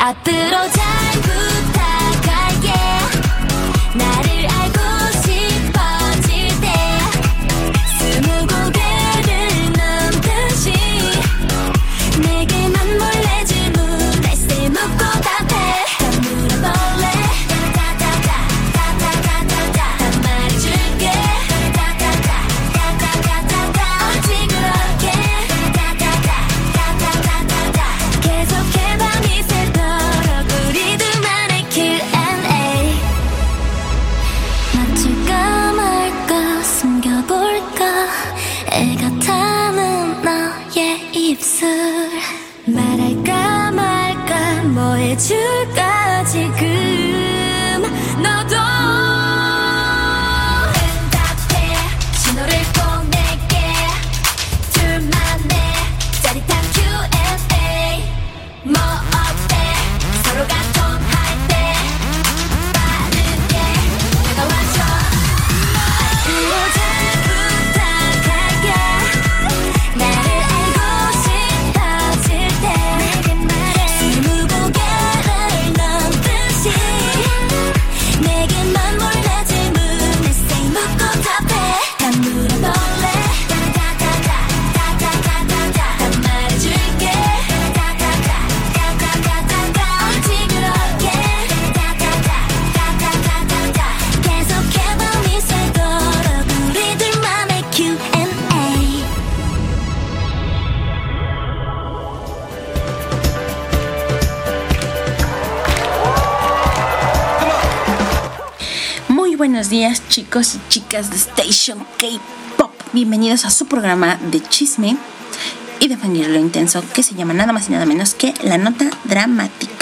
앞으로 잘 부탁할게. 나를 알고 싶어질 때 스무 고개를 넘듯이 내게만 몰래 질문했을 묻고 답해. 다 물어볼래. 다 말해줄게. 어찌 그렇게 계속해 밤이 새도록 우리들만의 Q&A. 맞출까 말까 숨겨볼까 애가 타는 너의 입술. 말할까 말까 뭐 해줄까 지금 너도 응답해. 신호를 꼭 낼게. 둘만의 짜릿한 Q&A. 뭐 어때 서로가 통할 때 빠르게 다가와줘. 앞으로 잘 부탁할게. 나를 알고 싶어질 때 스무 고개를 넘듯이 내게만 몰래 질문했을 묻고 답해. 다 물어볼래. 다 말해줄게. 어찌 그렇게 계속해 밤이 새도록 우리들만의 Q&A. Muy buenos días, chicos y chicas de Station K-Pop. Bienvenidos a su programa de chisme y de fingir lo intenso, que se llama nada más y nada menos que La Nota Dramática.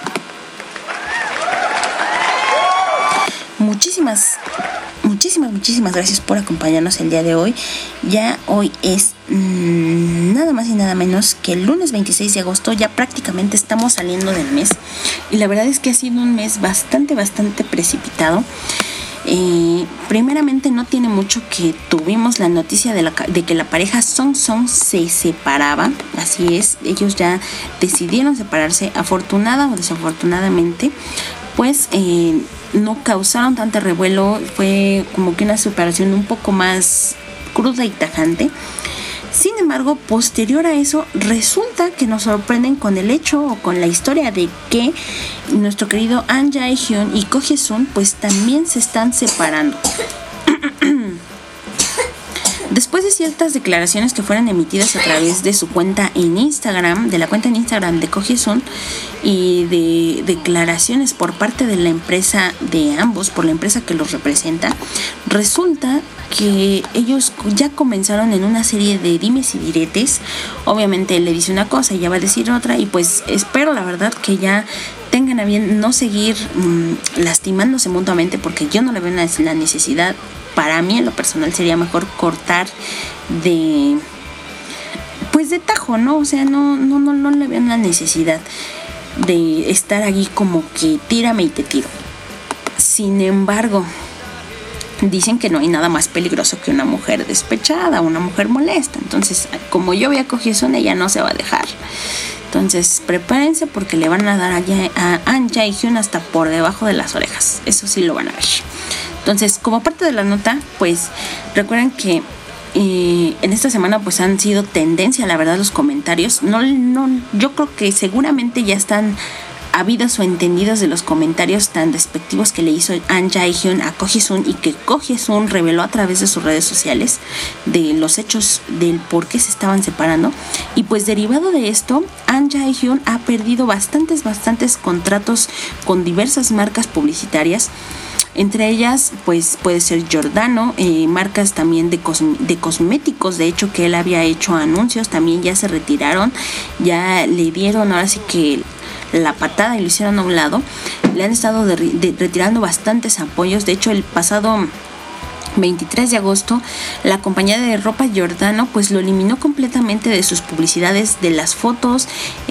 Muchísimas gracias por acompañarnos el día de hoy. Ya hoy es nada más y nada menos que el lunes 26 de agosto. Ya prácticamente estamos saliendo del mes. Y la verdad es que ha sido un mes bastante precipitado. Primeramente no tiene mucho que tuvimos la noticia de que la pareja Song se separaba. Así es, ellos ya decidieron separarse. Afortunada o desafortunadamente, pues no causaron tanto revuelo. Fue como que una separación un poco más cruda y tajante. Sin embargo, posterior a eso, resulta que nos sorprenden con el hecho o con la historia de que nuestro querido An Jae-hyun y Ko Hye-sun pues también se están separando. Después de ciertas declaraciones que fueron emitidas a través de su cuenta en Instagram, de la cuenta en Instagram de Ko Hye-sun, y de declaraciones por parte de la empresa de ambos, por la empresa que los representa, resulta que ellos ya comenzaron en una serie de dimes y diretes. Obviamente él le dice una cosa y ella va a decir otra, y pues espero la verdad que ya tengan a bien no seguir lastimándose mutuamente, porque yo no le veo la necesidad. Para mí en lo personal sería mejor cortar de tajo, ¿no? O sea, no le veo la necesidad de estar aquí como que tírame y te tiro. Sin embargo, dicen que no hay nada más peligroso que una mujer despechada, una mujer molesta. Entonces, como yo voy a coger son, ella no se va a dejar. Entonces, prepárense porque le van a dar a An Jae-hyun hasta por debajo de las orejas. Eso sí lo van a ver. Entonces, como parte de la nota, pues recuerden que en esta semana pues han sido tendencia, la verdad, los comentarios. Yo creo que seguramente ya están habidos o entendidos de los comentarios tan despectivos que le hizo An Jae-hyun a Ko Hye-sun, y que Ko Hye-sun reveló a través de sus redes sociales de los hechos del por qué se estaban separando. Y pues derivado de esto, An Jae-hyun ha perdido bastantes contratos con diversas marcas publicitarias. Entre ellas, pues puede ser Giordano, marcas también de cosméticos, de hecho, que él había hecho anuncios, también ya se retiraron, ya le dieron ahora sí que la patada y lo hicieron a un lado. Le han estado retirando bastantes apoyos. De hecho, el pasado 23 de agosto, la compañía de ropa Giordano pues lo eliminó completamente de sus publicidades, de las fotos,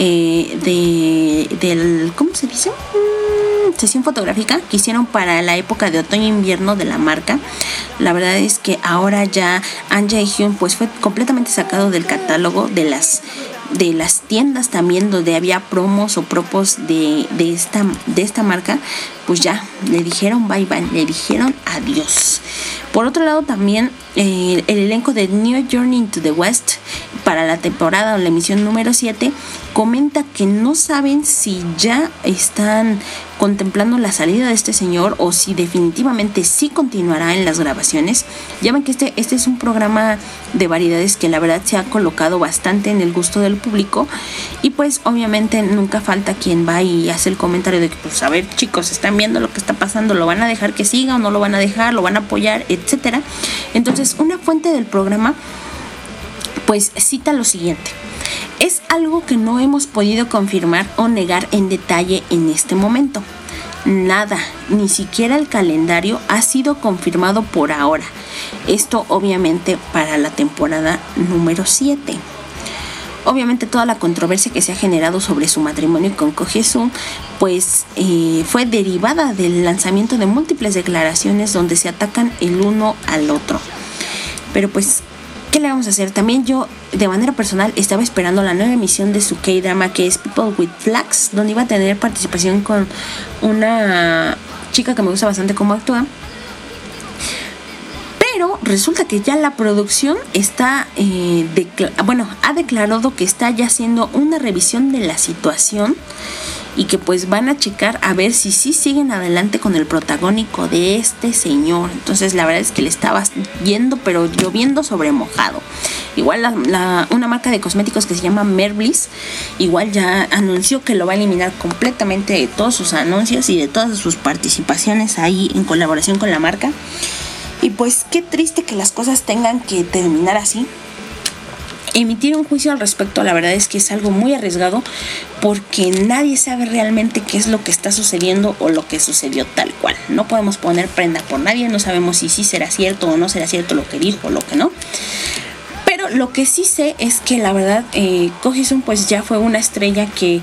del ¿cómo se dice? Sesión fotográfica que hicieron para la época de otoño-invierno de la marca. La verdad es que ahora ya An Jae-hyun pues fue completamente sacado del catálogo de las de las tiendas también donde había promos o propos de esta marca, pues ya le dijeron bye bye, le dijeron adiós. Por otro lado, también el elenco de New Journey into the West para la temporada o la emisión número 7 comenta que no saben si ya están contemplando la salida de este señor o si definitivamente sí continuará en las grabaciones. Ya ven que este es un programa de variedades que la verdad se ha colocado bastante en el gusto del público, y pues obviamente nunca falta quien va y hace el comentario de que pues a ver chicos, están viendo lo que está pasando, ¿lo van a dejar que siga o no lo van a dejar? ¿Lo van a apoyar? Etcétera. Entonces una fuente del programa pues cita lo siguiente: es algo que no hemos podido confirmar o negar en detalle en este momento. Nada, ni siquiera el calendario ha sido confirmado por ahora. Esto obviamente para la temporada número 7. Obviamente toda la controversia que se ha generado sobre su matrimonio con Ko Hye-sun pues fue derivada del lanzamiento de múltiples declaraciones donde se atacan el uno al otro. Pero pues, ¿qué le vamos a hacer? También yo, de manera personal, estaba esperando la nueva emisión de su K-drama, que es People with Flags, donde iba a tener participación con una chica que me gusta bastante cómo actúa. Pero resulta que ya la producción está, ha declarado que está ya haciendo una revisión de la situación y que pues van a checar a ver si sí siguen adelante con el protagónico de este señor. Entonces la verdad es que le estaba yendo, pero lloviendo sobre mojado. Igual una marca de cosméticos que se llama Merbliss igual ya anunció que lo va a eliminar completamente de todos sus anuncios y de todas sus participaciones ahí en colaboración con la marca. Y pues qué triste que las cosas tengan que terminar así. Emitir un juicio al respecto, la verdad es que es algo muy arriesgado, porque nadie sabe realmente qué es lo que está sucediendo o lo que sucedió tal cual. No podemos poner prenda por nadie, no sabemos si sí será cierto o no será cierto lo que dijo o lo que no. Pero lo que sí sé es que la verdad Ko Hye-sun pues ya fue una estrella que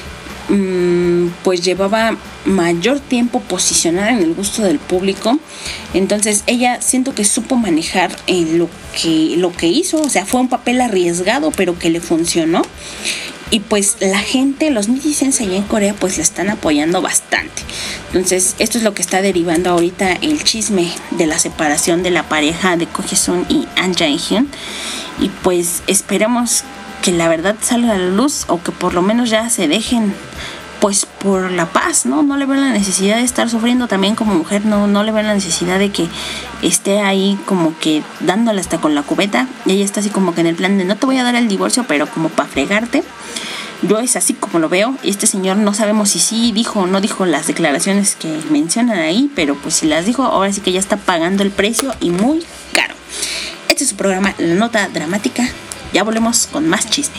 pues llevaba mayor tiempo posicionada en el gusto del público. Entonces ella siento que supo manejar lo que hizo, o sea, fue un papel arriesgado pero que le funcionó, y pues la gente, los netizens allá en Corea pues la están apoyando bastante. Entonces esto es lo que está derivando ahorita el chisme de la separación de la pareja de Ko Hye-sun y Ahn Jae-hyun, y pues esperemos que la verdad salga a la luz, o que por lo menos ya se dejen pues por la paz, ¿no? No le ven la necesidad de estar sufriendo también como mujer, no le ven la necesidad de que esté ahí como que dándole hasta con la cubeta, y ella está así como que en el plan de no te voy a dar el divorcio, pero como para fregarte. Yo es así como lo veo. Este señor no sabemos si sí dijo o no dijo las declaraciones que mencionan ahí, pero pues si las dijo, ahora sí que ya está pagando el precio, y muy caro. Este es su programa La Nota Dramática. Ya volvemos con más chisme.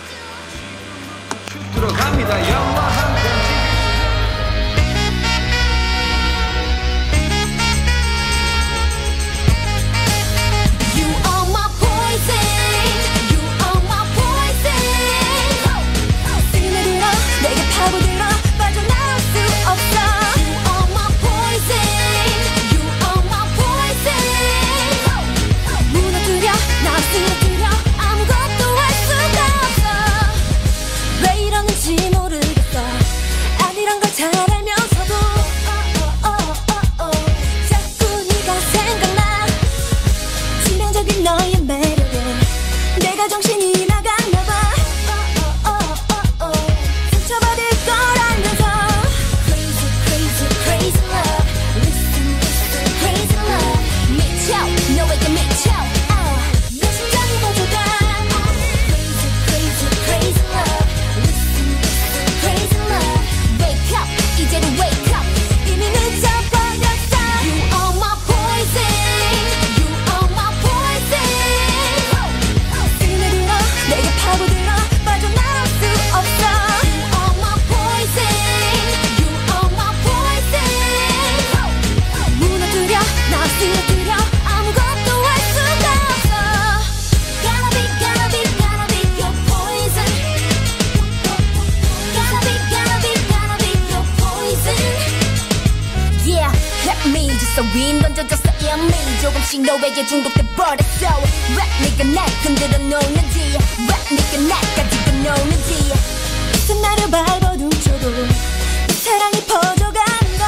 조금씩 너에게 중독돼 버렸어 랩 네가 날 흔들어 놓는지 랩 네가 날 가지고 놓는지 같은 나를 밟아 둥쳐도 사랑이 퍼져간다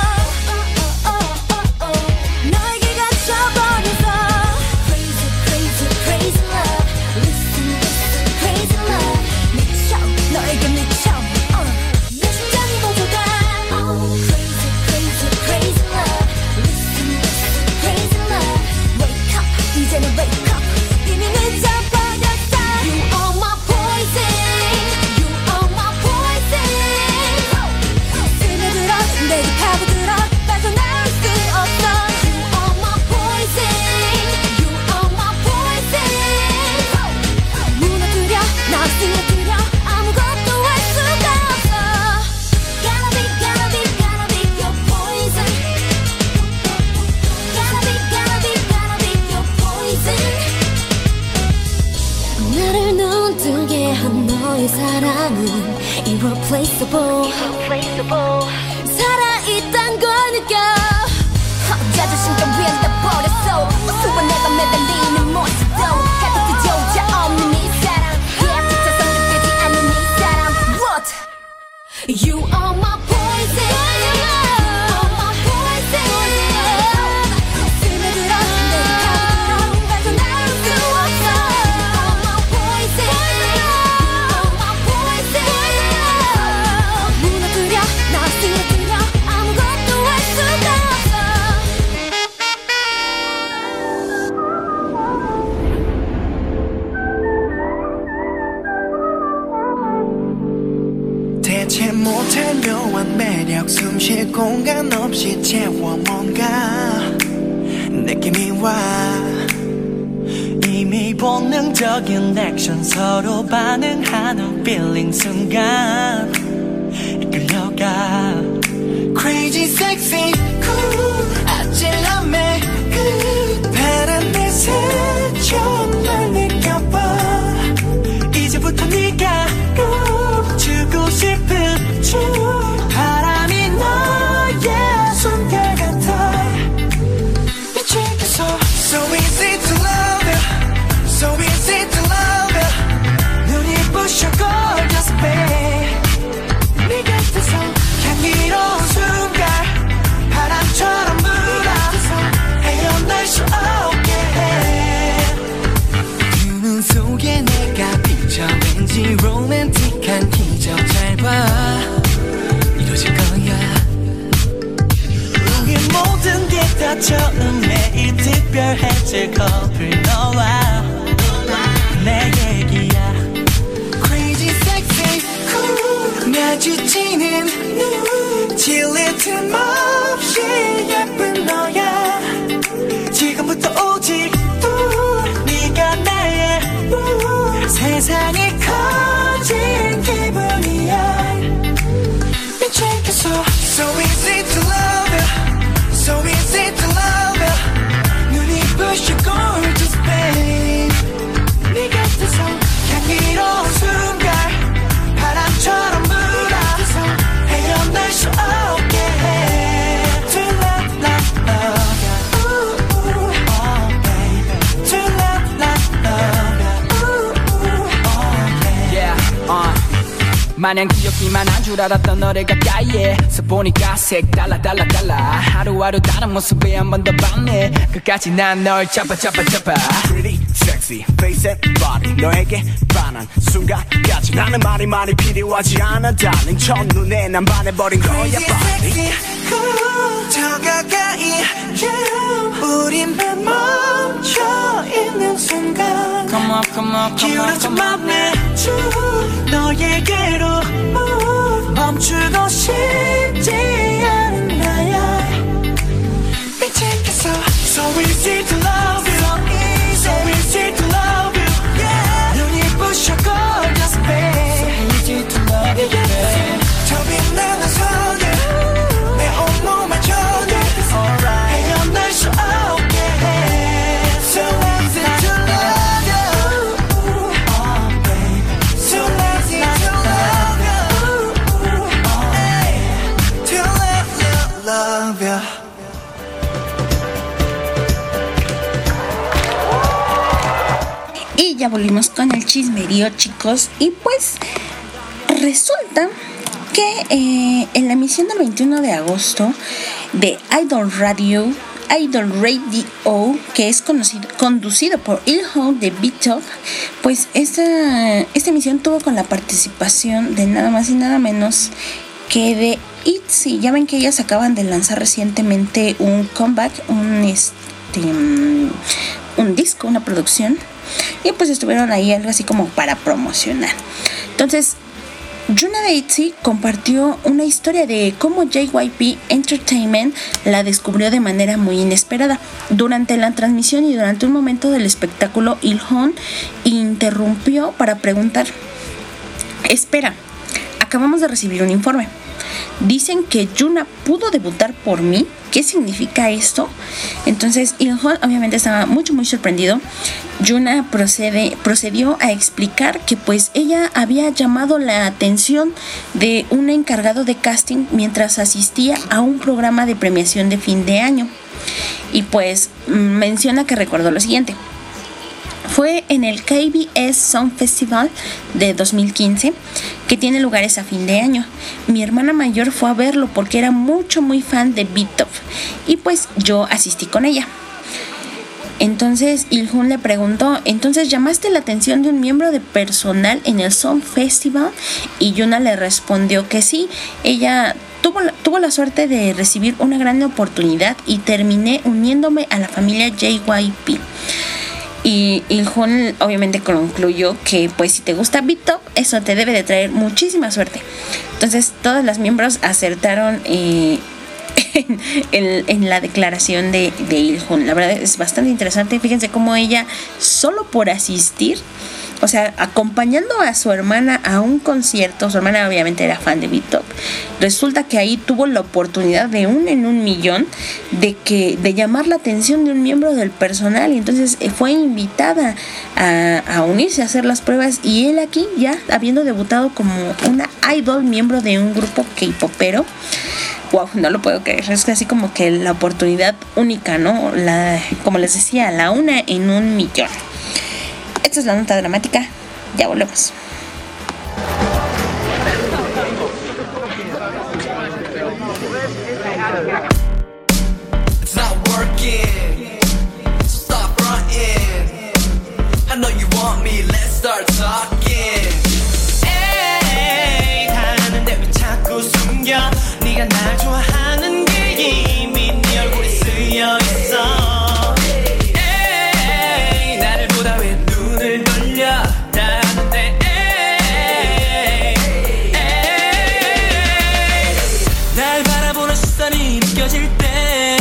너에게 갇혀버려서 Crazy crazy crazy love Listen listen crazy love 미쳐 너에게 미쳐 내 심장이 멈춰가 Crazy crazy crazy love Listen listen crazy love Wake up 이제는 wake up 이미 늦어버렸어 You are my poison You are my poison 스며들어 내게 파고들어 빠져나올 수 없어 You are my poison You are my poison 무너뜨려 나 쓰러뜨려 아무것도 할 수가 없어 Gotta be gotta be gotta be your poison Gotta be gotta be gotta be your poison 나를 눈뜨게 한 너의 사랑은 irreplaceable 살아있단 걸 느껴 자존심과 위안 다 버렸어 수많은 내가 매달리는 모습도 가득 조차 없는 이 사랑 계약지쳐서 느끼지 않는 이 사랑 What? You are my poison You are my poison 스며들어 내게 파고들어 빠져나올 수 없어 You are my poison You are my poison 무너뜨려 나 쓰러뜨려 아무것도 할 수가 없어 대체 못할 묘한 매력 숨쉴 공간 없이 채워 뭔가 느낌이 와 이미 본능적인 액션 서로 반응하는 feeling 순간 이끌려가 Crazy sexy cool 아찔함에 그 바람에 스쳐 날 느껴봐 이제부터 네가 꼭 주고 싶은 주 바람이 너의 손길 같아 미치겠어 So easy to love you So easy to love you 눈이 부셔 gorgeous babe 네 곁에서 향기로운 순간 바람처럼 불어 헤어날 수 없게 해 눈 속에 내가 비쳐 왠지 로맨틱한 기적 잘 봐 이루어질 거야 우리 모든 게 다 처음 매일 특별해질 커플 너와 내 얘기야 Crazy sexy cool 마주치는 눈 질릴 틈 없이 예쁜 너야 지금부터 오직 네가 나의 세상이 커진 기분이야 미치겠어 So easy to love you So easy to love you 눈이 부셔 gorgeous babe 네 곁에서 향기로운 순간 바람처럼 불어 헤어날 수 없게 해 To love love love ooh ooh oh baby To love love love ooh ooh oh yeah 마냥 귀엽기만 한 줄 알았던 너를 가까이에 서 보니까 색달라 달라 하루하루 다른 모습에 한 번 더 봤네 끝까지 난 널 잡아 Pretty sexy face and body 너에게 반한 순간까지 나는 말이 필요하지 않아 darling 첫눈에 난 반해버린 거야 Crazy sexy cool 더 가까이 yeah. 우린 멈춰 있는 순간 Come on come on come on 기울어진 come on 맘에 쭉 너에게로 멈추고 싶지 않은 나야 미치겠어 So easy to love you So easy to love you yeah. 눈이 부셔 gorgeous babe So easy to love you babe 저 빛나는 손을 내 온몸에 줘도 헤어날 수 없게 해 So easy to love you oh baby So easy to love you ya volvimos con el chismerío, chicos. Y pues resulta que en la emisión del 21 de agosto de Idol Radio, que es conducido por Ilhon de BTOP, pues esta emisión tuvo con la participación de nada más y nada menos que de ITZY. Ya ven que ellas acaban de lanzar recientemente un comeback, un disco, una producción, y pues estuvieron ahí algo así como para promocionar. Entonces Yuna de ITZY compartió una historia de cómo JYP Entertainment la descubrió de manera muy inesperada. Durante la transmisión y durante un momento del espectáculo, Ilhon interrumpió para preguntar: espera, acabamos de recibir un informe. Dicen que Yuna pudo debutar por mí. ¿Qué significa esto? Entonces Ilhon obviamente estaba muy sorprendido. Yuna procedió a explicar que pues ella había llamado la atención de un encargado de casting mientras asistía a un programa de premiación de fin de año. Y pues menciona que recordó lo siguiente: fue en el KBS Song Festival de 2015, que tiene lugares a fin de año. Mi hermana mayor fue a verlo porque era muy fan de BTOP, y pues yo asistí con ella. Entonces Ilhon le preguntó: ¿entonces llamaste la atención de un miembro de personal en el Song Festival? Y Yuna le respondió que sí, ella tuvo la suerte de recibir una gran oportunidad y terminé uniéndome a la familia JYP. Y Ilhon obviamente concluyó que pues si te gusta BTOP, eso te debe de traer muchísima suerte. Entonces todas las miembros acertaron en la declaración de Ilhon. La verdad es bastante interesante. Fíjense cómo ella, solo por asistir, o sea, acompañando a su hermana a un concierto, su hermana obviamente era fan de BTOP, resulta que ahí tuvo la oportunidad de en un millón de llamar la atención de un miembro del personal, y entonces fue invitada a unirse a hacer las pruebas, y él aquí ya habiendo debutado como una idol, miembro de un grupo K-popero. Wow, no lo puedo creer, es así como que la oportunidad única, ¿no? Como les decía, la una en un millón. Esta es la nota dramática, ya volvemos. It's not working, so stop running. I know you want me, let's start talking. 에이, 하는데 왜 자꾸 숨겨? 네가 날 좋아하는 게 이미 네 얼굴에 쓰여 있어. 에이, 나를 보다 왜 눈을 돌려? 나는데 날 바라보는 시선이 느껴질 때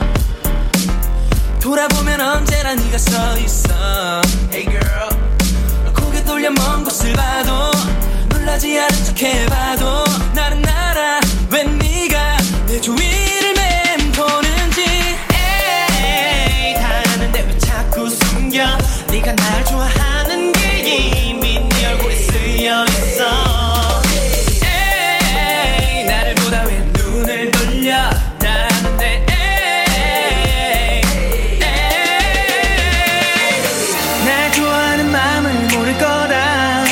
돌아보면 언제나 네가 서 있어. Hey girl, 고개 돌려 먼 곳을 봐도 놀라지 않은 척 해봐도 나는 알아 왜 네가 내 주위를 맴도는지. 에이, 다 아는데 왜 자꾸 숨겨? 네가 날 좋아하는 게 이미 네 얼굴에 쓰여 있어. 에이, 나를 보다 왜 눈을 돌려? 나는데 날 좋아하는 마음을 모를 거라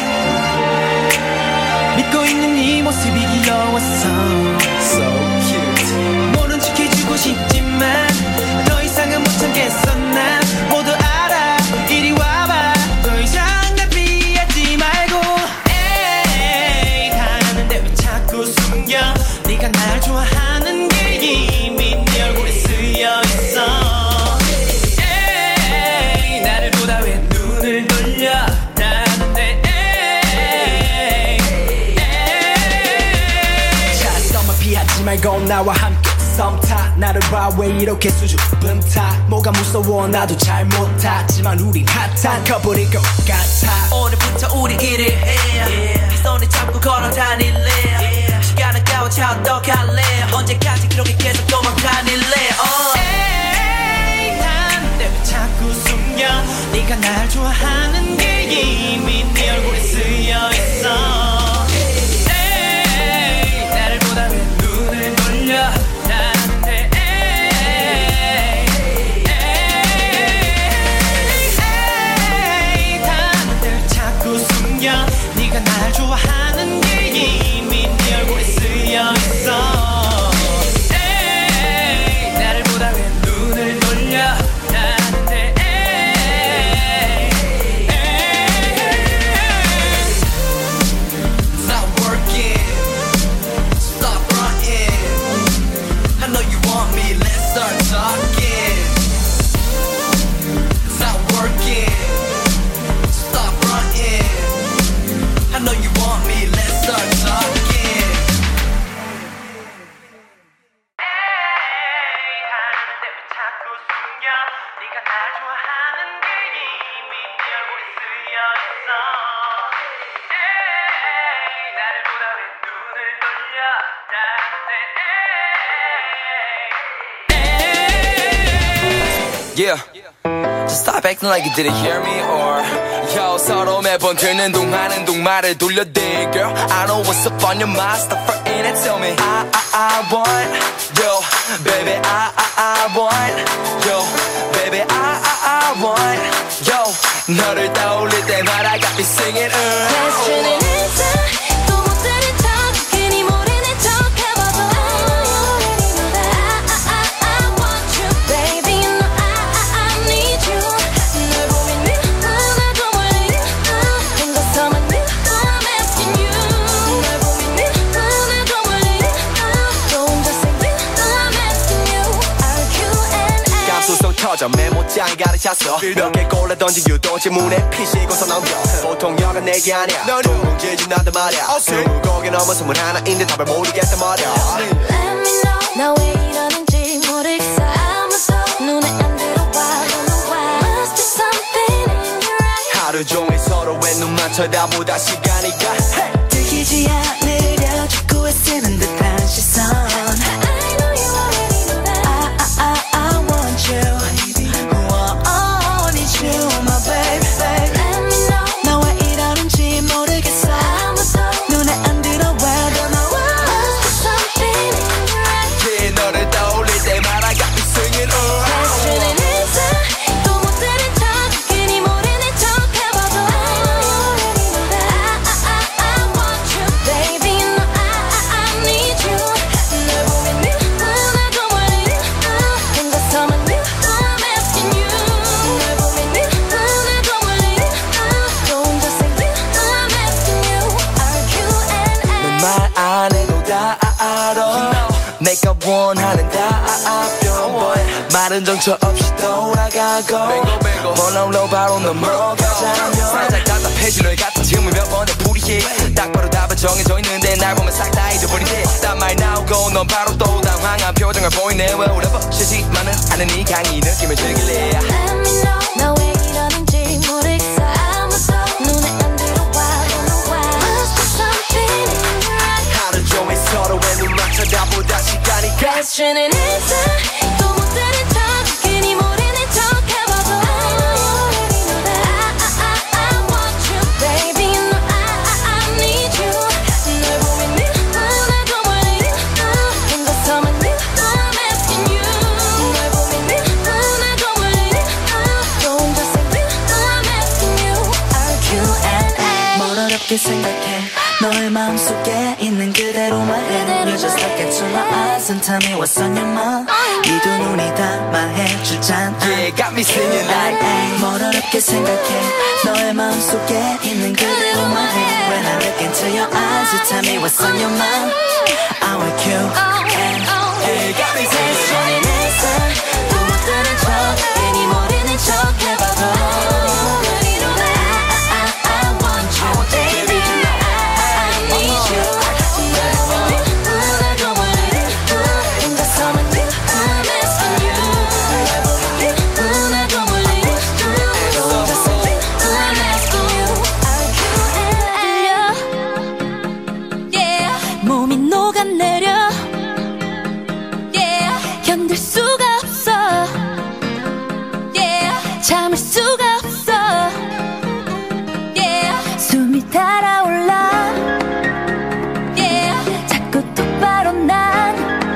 믿고 있는 네 모습이 귀여웠어. So cute. 모른 척 해주고 싶지만 더 이상은 못 참겠어. 난 모두 알아. 이리 와봐. 더 이상 날 피하지 말고. 에이, 다 아는데 왜 자꾸 숨겨? 네가 날 좋아하는 게 이미 네 얼굴에 쓰여 있어. 에이, 나를 보다 왜 눈을 돌려? 나는데 자썸을 피하지 말고 나와 함께 썸타. 나를 봐 왜 이렇게 수줍은 타. 뭐가 무서워 나도 잘 못하지만 우린 핫한 커플일 것 같아. 오늘부터 우리 일을 해. 네 손을 잡고 걸어 다닐래. 시간은 가워차 어떡할래. 언제까지 그렇게 계속 도망다닐래. 에이, 난데 왜 자꾸 숨겨? 네가 날 좋아하는 게 이미 네 얼굴에 쓰여 있어. 에이, 나를 보다 왜 눈을 돌려? 나는데 에이, 다 Yeah. Just stop acting like you didn't hear me or yo 서로 매번 듣는 동하는 동말을 돌려대 girl I know what's up on your mind stop frontin' and tell me I want yo baby I want yo baby I want yo 너를 떠올릴 때마다 got me singing Questioning inside 또 못 들은 척 괜히 모르는 척 해봐도 I want you baby you know I need you 널 보면 늘 더 멀리 행거서만 늘 I'm asking you 널 보면 늘 더 멀리 또 혼자서 늘 I'm asking you RQNA 감수성 터져 메모장에 가득 찼어 몇개 골라 던진 유도지 문에 피시고서 넘겨 보통 여가 내게 아니야 넌 문제지 난단 말이야 스무곡에 넘어 21인데 답을 모르겠단 말이야 Let me know 나 왜 이러는지 모르겠어 아무도 눈에 안 들어와 don't know why Must be something in your eyes 하루 종일 서로의 눈만 쳐다보다 시간이 가 들키지 않으려 자꾸 애쓰는 듯한 시선 I know you already know that I want you I need you my baby Let me know 나 왜 이러는지 모르겠어 아무도 눈에 안 들어와 don't know why Must be something in your eyes yeah, 너를 떠올릴 때마다 got me singing Questioning inside 또 못 들은 척 괜히 모르는 척 해봐도 I want you baby you know I need you 널 보면 늘 더 멀리 행거서만 늘 I'm asking you 널 보면 늘 더 멀리 또 혼자서 늘 I'm asking you RQNA 말 안 해도 다 알아 내가 원하는 답변 말은 정처 없이 돌아가고 번호로 바로 넘어가자면 살짝 답답해진 너의 같은 질문 몇 번에 불이해 딱 바로 답은 정해져 있는데 날 보면 싹 다 잊어버린대 딴 말 나오고 넌 바로 또 당황한 표정을 보이네 Well whatever 쉬지만은 않은 이 강의 느낌을 즐길래 Let me know 나 왜 이러는지 모르겠어 아무도 눈에 안 들어와 don't know why Must be something in your eyes 하루 종일 서로의 눈만 쳐다보다 시간이 가 Questioning inside 또 못 들은 척 괜히 모르는 척 해봐도 I want you baby you know I need you 널 보면 늘 더 멀리 행거서만 늘 I'm asking you 널 보면 늘 더 멀리 또 혼자서 늘 I'm asking you RQNA 뭘 어렵게 생각해 너의 마음속에 있는 그대로 말해 You just look into my eyes and tell me what's on your mind 이 두 눈이 다 말해주잖아 Yeah got me singing like 뭘 어렵게 생각해 너의 마음속에 있는 그대로 말해 When I look into your eyes you tell me what's on your mind I want you and Yeah got me singing Questioning inside 또 못 들은 척 괜히 모르는 척 해봐도 I want you baby I need you 널 보면 늘 더 멀리 행거서만 늘 I'm asking you 널 보면 늘 더 멀리 또 혼자서 늘 I'm asking you RQNA yeah 몸이 녹아내려 yeah 견딜 수가 없어 yeah 참을 수가 없어 yeah 숨이 달아올라 yeah 자꾸 똑바로 난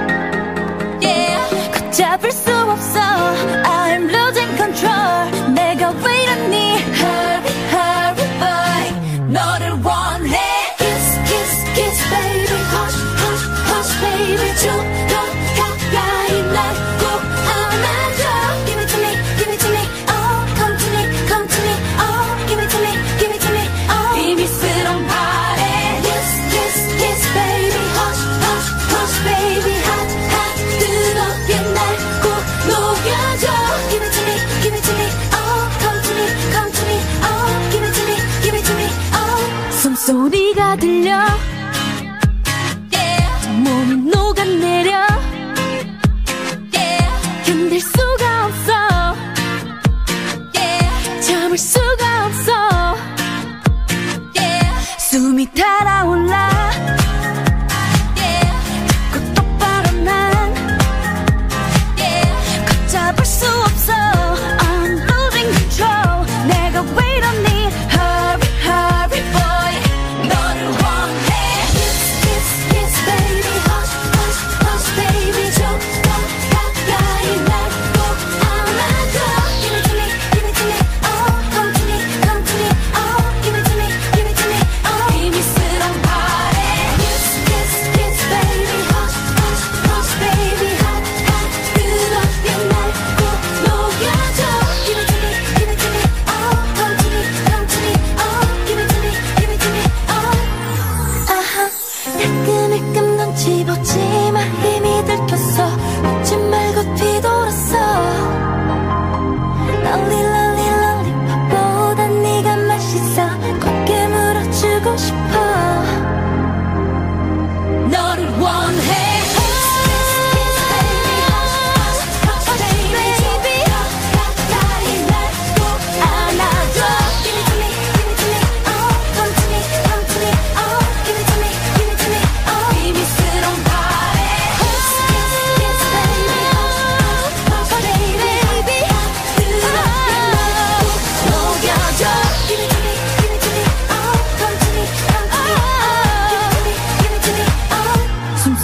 yeah 걷잡을 수 없어 I'm losing control 내가 왜 이러니 Hurry hurry boy 너를 원해 Kiss kiss kiss baby Hush hush hush baby 좀 더 가까이 날 꼭 안아줘 Give it to me give it to me oh come to me come to me oh give it to me give it to me oh 비밀스러운 말에 Yes yes yes baby Hush hush hush baby Hot hot 뜨겁게 날 꼭 녹여줘 Give it to me give it to me oh come to me come to me oh give it to me give it to me oh 숨소리가 들려 yeah 몸이 녹아내려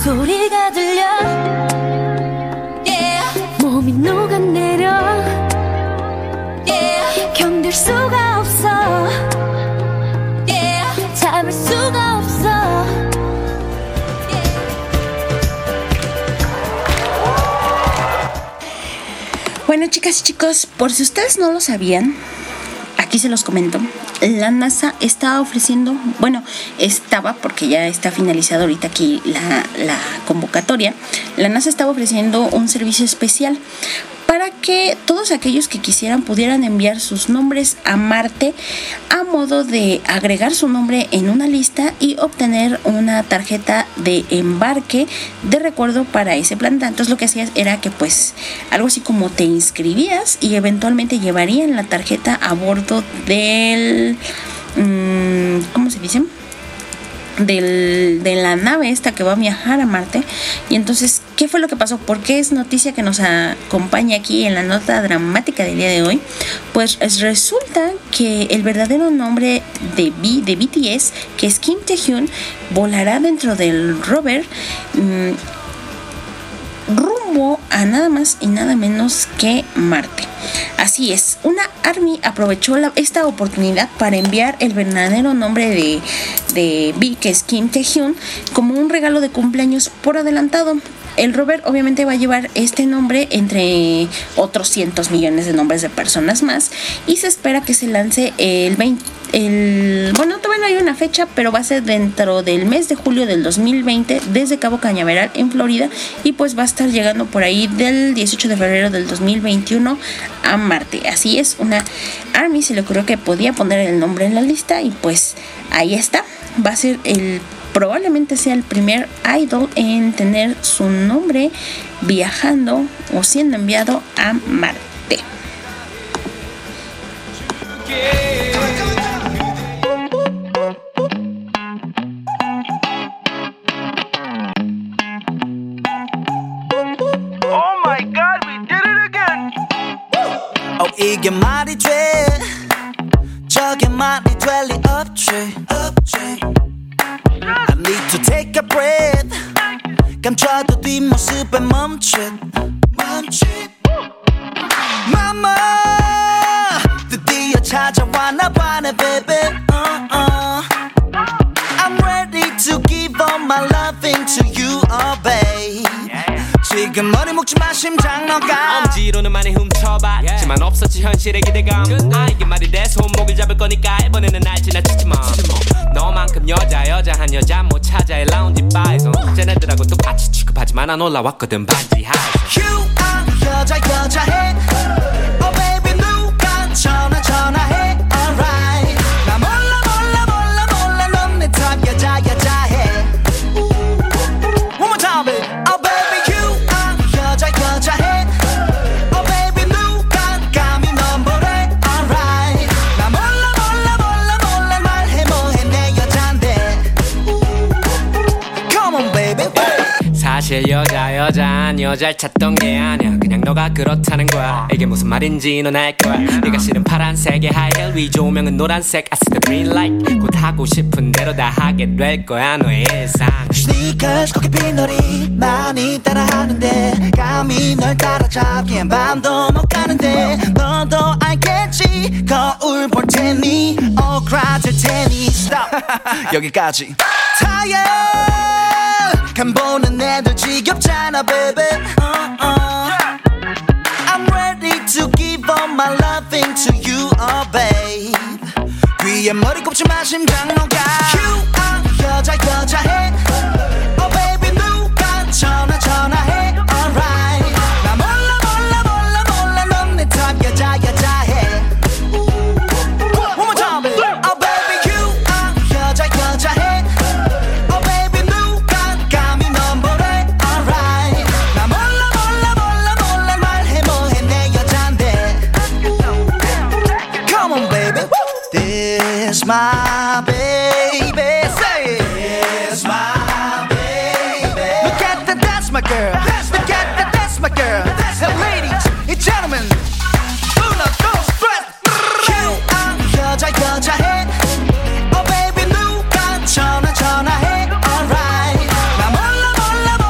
소리가 들려 몸이 녹아내려 견딜 수가 없어 참을 수가 없어 Bueno, chicas y chicos, por si ustedes no lo sabían, aquí se los comento. La NASA estaba ofreciendo, bueno, estaba, porque ya está finalizada ahorita aquí la convocatoria. La NASA estaba ofreciendo un servicio especial para que todos aquellos que quisieran pudieran enviar sus nombres a Marte a modo de agregar su nombre en una lista y obtener una tarjeta de embarque de recuerdo para ese planeta. Entonces lo que hacías era que pues algo así como te inscribías y eventualmente llevarían la tarjeta a bordo del ¿cómo se dice? De la nave esta que va a viajar a Marte. Y entonces, ¿qué fue lo que pasó? ¿Por qué es noticia que nos acompaña aquí en la nota dramática del día de hoy? Pues resulta que el verdadero nombre de BTS, que es Kim Taehyun, volará dentro del rover rumbo a nada más y nada menos que Marte. Así es, una ARMY aprovechó esta oportunidad para enviar el verdadero nombre de B, que es Kim Taehyun, como un regalo de cumpleaños por adelantado. El rover obviamente va a llevar este nombre entre otros cientos millones de nombres de personas más, y se espera que se lance bueno, todavía no hay una fecha, pero va a ser dentro del mes de julio del 2020 desde Cabo Cañaveral en Florida, y pues va a estar llegando por ahí del 18 de febrero del 2021 a Marte. Así es, una ARMY se le ocurrió que podía poner el nombre en la lista y pues ahí está. Va a ser probablemente sea el primer idol en tener su nombre viajando o siendo enviado a Marte. Oh my God, we did it again. 이게 말이 돼 저게 말이 될 리 없지 I need to take a breath 감춰도 뒷모습에 멈칫 Mama 드디어 찾아와 나 봐네 baby I'm ready to give all my loving to you oh babe 지금 머리 묶지 마 심장 너가 엄지로는 많이 훔쳐봤지만 없었지 현실의 기대감 이게 말이 돼 손목을 잡을 거니까 이번에는 날 지나치지 마 너만큼 여자한 여자 못 찾아 이 라운지 바에서 쟤네들하고 똑같이 취급하지만 난 올라왔거든 반지 하에서 You are 여자해 Oh baby 누가 전화해 Alright 나 몰라 넌 내 type 여자해 One more time baby Oh baby you are 여자해 Oh baby 누가 감히 넌 보래 Alright 나 몰라 말해 뭐해 내 여잔데 Come on baby 사실 여자한 여자를 찾던 게 아니야 그냥 너가 그렇다는 거야 이게 무슨 말인지 넌 알 거야 네가 싫은 파란색의 하이힐 위 조명은 노란색 I see the green light 곧 하고 싶은 대로 다 하게 될 거야 너의 일상 Sneakers 거기 빈놀이 많이 따라하는데 감히 널 따라잡기엔 밤도 못 가는데 너도 알겠지 거울 볼 테니 오그라들 테니 Stop 여기까지 Tired 간 보는 애들 지겹잖아 baby I'm ready to give all my loving to you oh babe 귀에 머리 꼽지 마 심장 녹아 You are 여자해 Oh baby 누가 전화해 Alright 나 몰라 넌 내 type 여자해 One more time baby Oh baby you are 여자해 Oh baby 누가 감히 넌 보래 Alright 나 몰라 말해 뭐해 내 여잔데 Come on baby This my baby Say it This my baby Look at that, that's my girl Look at that, that's my girl Hey ladies and gentlemen Uno, dos, tres You are 여자해 Oh baby 누가 전화해 Alright 나 몰라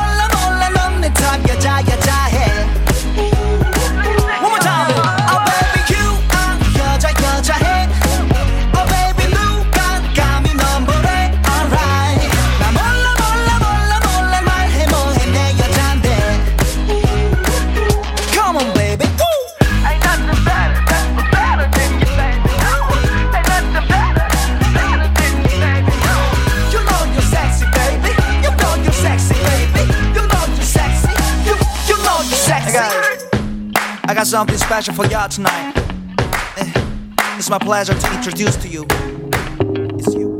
got something special for y'all tonight. It's my pleasure to introduce to you. It's you.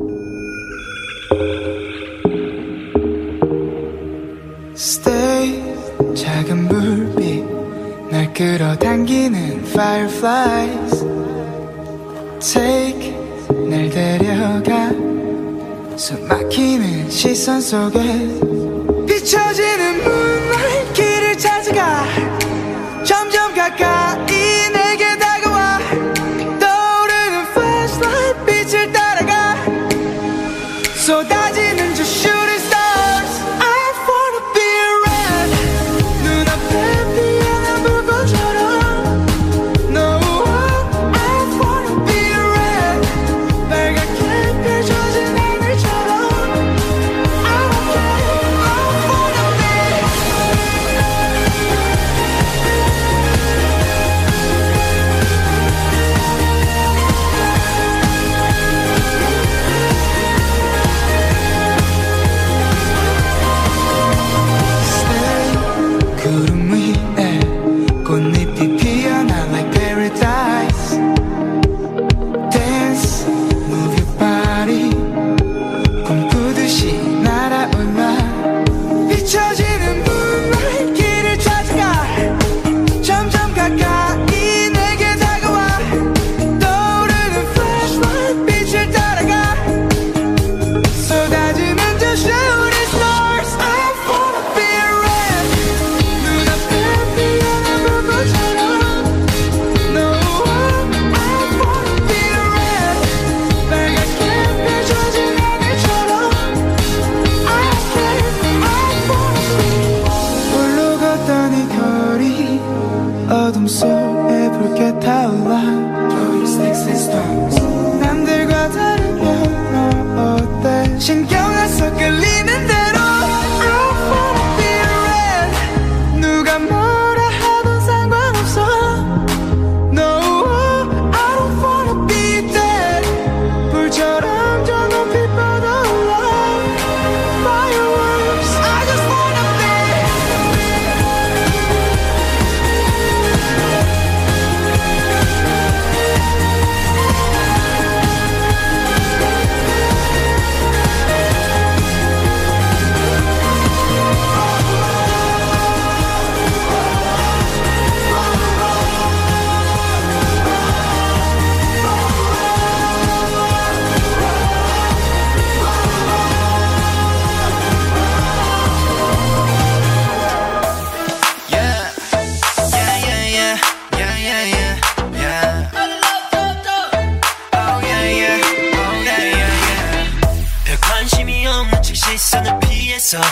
Stay 작은 불빛 날 끌어당기는 fireflies Take 날 데려가 숨 막히는 시선 속에 비춰지는 moonlight 길을 찾아가 점점 가까이 내게 다가와 떠오르는 flashlight 빛을 따라가 쏟아지는 저 shooting stars I wanna be red 눈앞에 피어난 불꽃처럼 No I wanna be red 빨갛게 펼쳐진 하늘처럼 I don't care I wanna 구름 위에 꽃잎이 피어나 like paradise Dance, move your body 꿈꾸듯이 날아올라 비춰지는 moonlight 길을 찾아가 점점 가까이 내게 다가와 떠오르는 flashlight 빛을 따라가 쏟아지는 저 shooting stars I wanna be red 눈앞에 피어난 불꽃처럼 No I wanna be red 빨갛게 펼쳐진 하늘처럼 I don't care I wanna be 홀로 걷던 이 거리 어둠 속에 붉게 타올라 Throw your sticks and stones 남들과 다르면 너 어때 신경 안 써 끌리는 대로 I wanna be red 누가 뭐라 하던 상관없어 No I don't wanna be dead 불처럼 저 높이 뻗어올라 Fireworks I just wanna be 별 관심이 없는 제 시선을 피해서가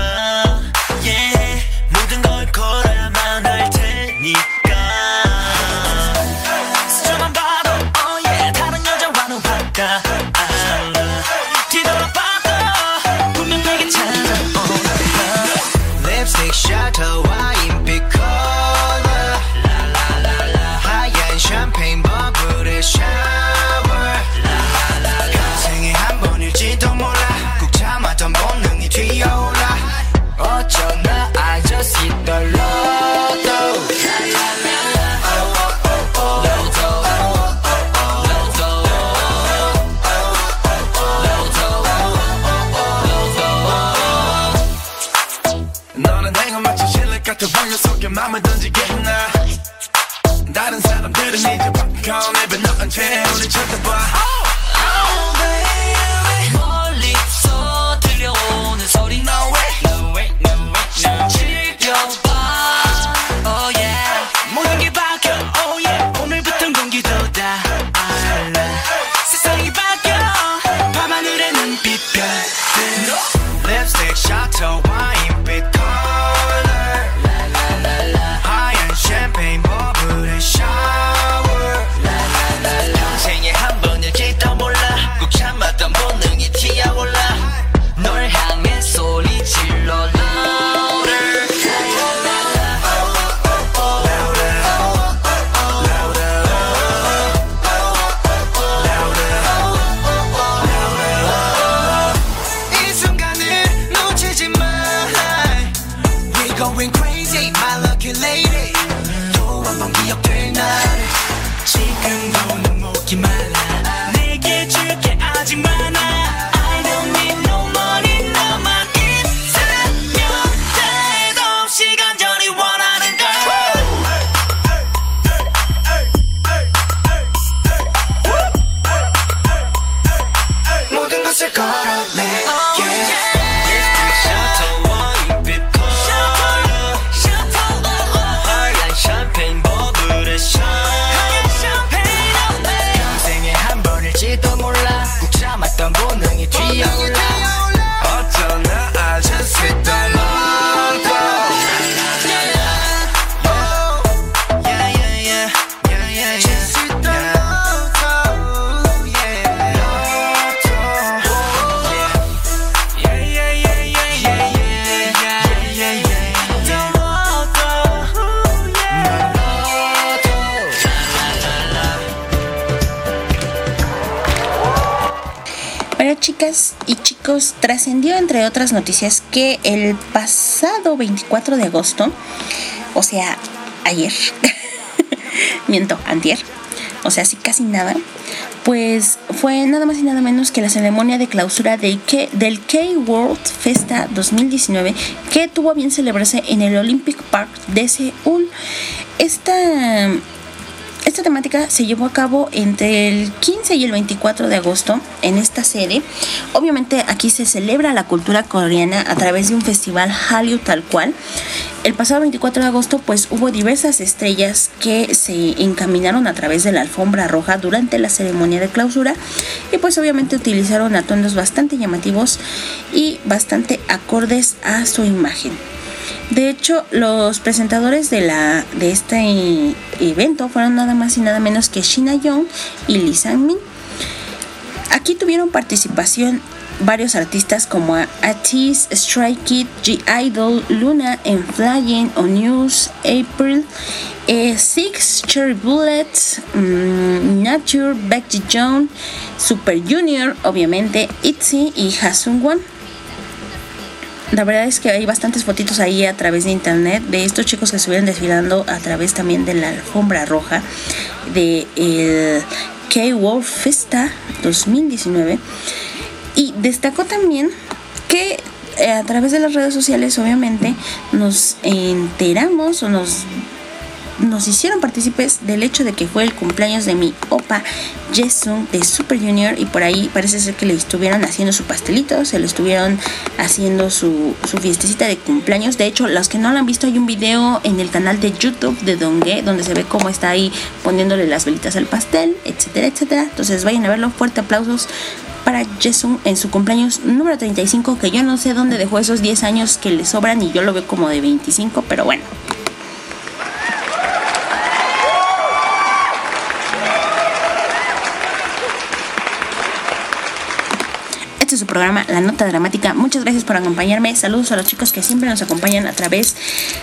yeah. 모든 걸 걸어야만 할 테니까 스쳐만 봐도 oh yeah. 다른 여자와는 화가 알아 뒤돌아봐도 분명 내게 찾아온다 립스틱 셔터 와인빛 컬러 하얀 샴페인 버블의 샤워 평생에 한 번일지도 몰라 꾹 참았던 본능이 튀어올라 어쩌나 I just hit the lotto 너는 내가 마치 실력 같은 방울 속에 맘을 던지겠나 다른 사람들은 이제 popcorn 입에 넣은 채 우리 쳐다봐 Oh baby 멀리서 들려오는 소리 No way No way No way No 즐겨봐 Oh yeah 모든 게 바뀌어 Oh yeah 오늘부턴 공기도 다 알아 세상이 바뀌어 밤하늘의 눈빛별들 립스틱 셔터 와인빛 컬러 하얀 샴페인 버블의 샤워 평생에 한 번일지도 chicas y chicos, trascendió entre otras noticias que el pasado 24 de agosto, o sea, ayer, miento, antier, o sea, sí, casi nada, pues fue nada más y nada menos que la ceremonia de clausura del K-World Festa 2019, que tuvo a bien celebrarse en el Olympic Park de Seúl. Esta temática se llevó a cabo entre el 15 y el 24 de agosto en esta sede. Obviamente aquí se celebra la cultura coreana a través de un festival Hallyu tal cual. El pasado 24 de agosto pues hubo diversas estrellas que se encaminaron a través de la alfombra roja durante la ceremonia de clausura y pues obviamente utilizaron atuendos bastante llamativos y bastante acordes a su imagen. De hecho, los presentadores de este evento fueron nada más y nada menos que Shin Ha-yeon y Lee Sang-min. Aquí tuvieron participación varios artistas como Atis, Stray Kids, G-Idol, Luna, Flying, Onnews, April, Six, Cherry Bullets, Nature, Becky Jones, Super Junior, obviamente, ITZY y Ha Sung-won. La verdad es que hay bastantes fotitos ahí a través de internet de estos chicos que estuvieron desfilando a través también de la alfombra roja de el K-World Festa 2019. Y destacó también que a través de las redes sociales obviamente nos enteramos o nos hicieron partícipes del hecho de que fue el cumpleaños de mi opa Jaesun de Super Junior y por ahí parece ser que le estuvieron haciendo su pastelito, se le estuvieron haciendo su fiestecita de cumpleaños. De hecho, los que no lo han visto, hay un video en el canal de YouTube de Donghae donde se ve cómo está ahí poniéndole las velitas al pastel, etcétera, etcétera. Entonces vayan a verlo. Fuerte aplausos para Jaesun en su cumpleaños número 35, que yo no sé dónde dejó esos 10 años que le sobran y yo lo veo como de 25, pero bueno. Este es su programa La Nota Dramática. Muchas gracias por acompañarme. Saludos a los chicos que siempre nos acompañan a través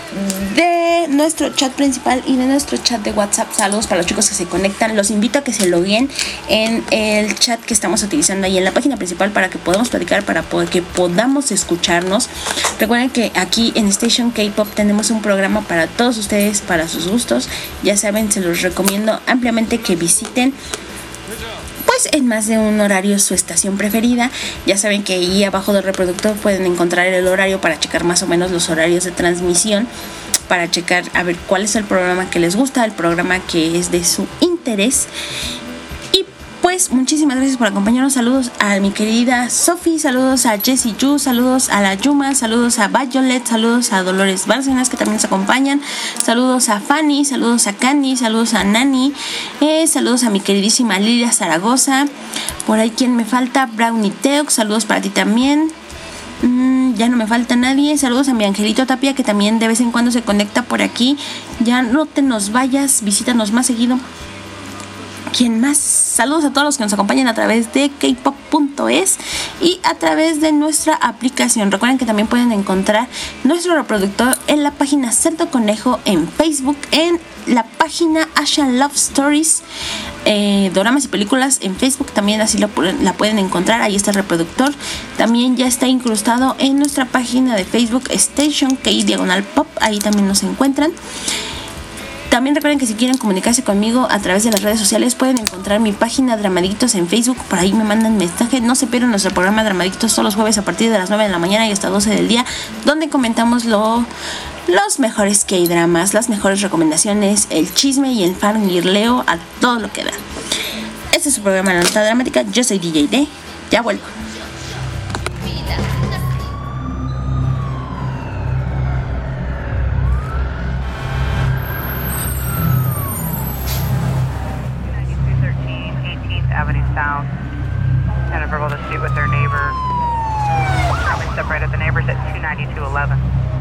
de nuestro chat principal y de nuestro chat de WhatsApp. Saludos para los chicos que se conectan. Los invito a que se logueen en el chat que estamos utilizando ahí en la página principal para que podamos platicar, para que podamos escucharnos. Recuerden que aquí en Station K-Pop tenemos un programa para todos ustedes, para sus gustos. Ya saben, se los recomiendo ampliamente que visiten pues en más de un horario su estación preferida. Ya saben que ahí abajo del reproductor pueden encontrar el horario para checar más o menos los horarios de transmisión, para checar a ver cuál es el programa que les gusta, el programa que es de su interés. Y pues muchísimas gracias por acompañarnos. Saludos a mi querida Sophie, saludos a Jessie Yu, saludos a la Yuma, saludos a Violet, saludos a Dolores Bárcenas que también nos acompañan, saludos a Fanny, saludos a Candy, saludos a Nani, saludos a mi queridísima Lilia Zaragoza, por ahí quien me falta, Brownie Teox, saludos para ti también. Ya no me falta nadie. Saludos a mi Angelito Tapia, que también de vez en cuando se conecta por aquí. Ya no te nos vayas, visítanos más seguido. ¿Quién más? Saludos a todos los que nos acompañan a través de kpop.es y a través de nuestra aplicación. Recuerden que también pueden encontrar nuestro reproductor en la página Cerdo Conejo en Facebook, en la página Asian Love Stories, doramas y películas en Facebook, también así la pueden encontrar. Ahí está el reproductor. También ya está incrustado en nuestra página de Facebook Station K-Pop, ahí también nos encuentran. También recuerden que si quieren comunicarse conmigo a través de las redes sociales pueden encontrar mi página Dramadictos en Facebook. Por ahí me mandan mensaje. No se pierdan nuestro programa Dramadictos todos los jueves a partir de las 9 de la mañana y hasta 12 del día, donde comentamos los mejores K-dramas, las mejores recomendaciones, el chisme y el fangirleo a todo lo que da. Este es su programa La Nota Dramática. Yo soy DJ D. Ya vuelvo. Avenue South, had a verbal dispute with their neighbor. Currently separated. The neighbor's at 29211.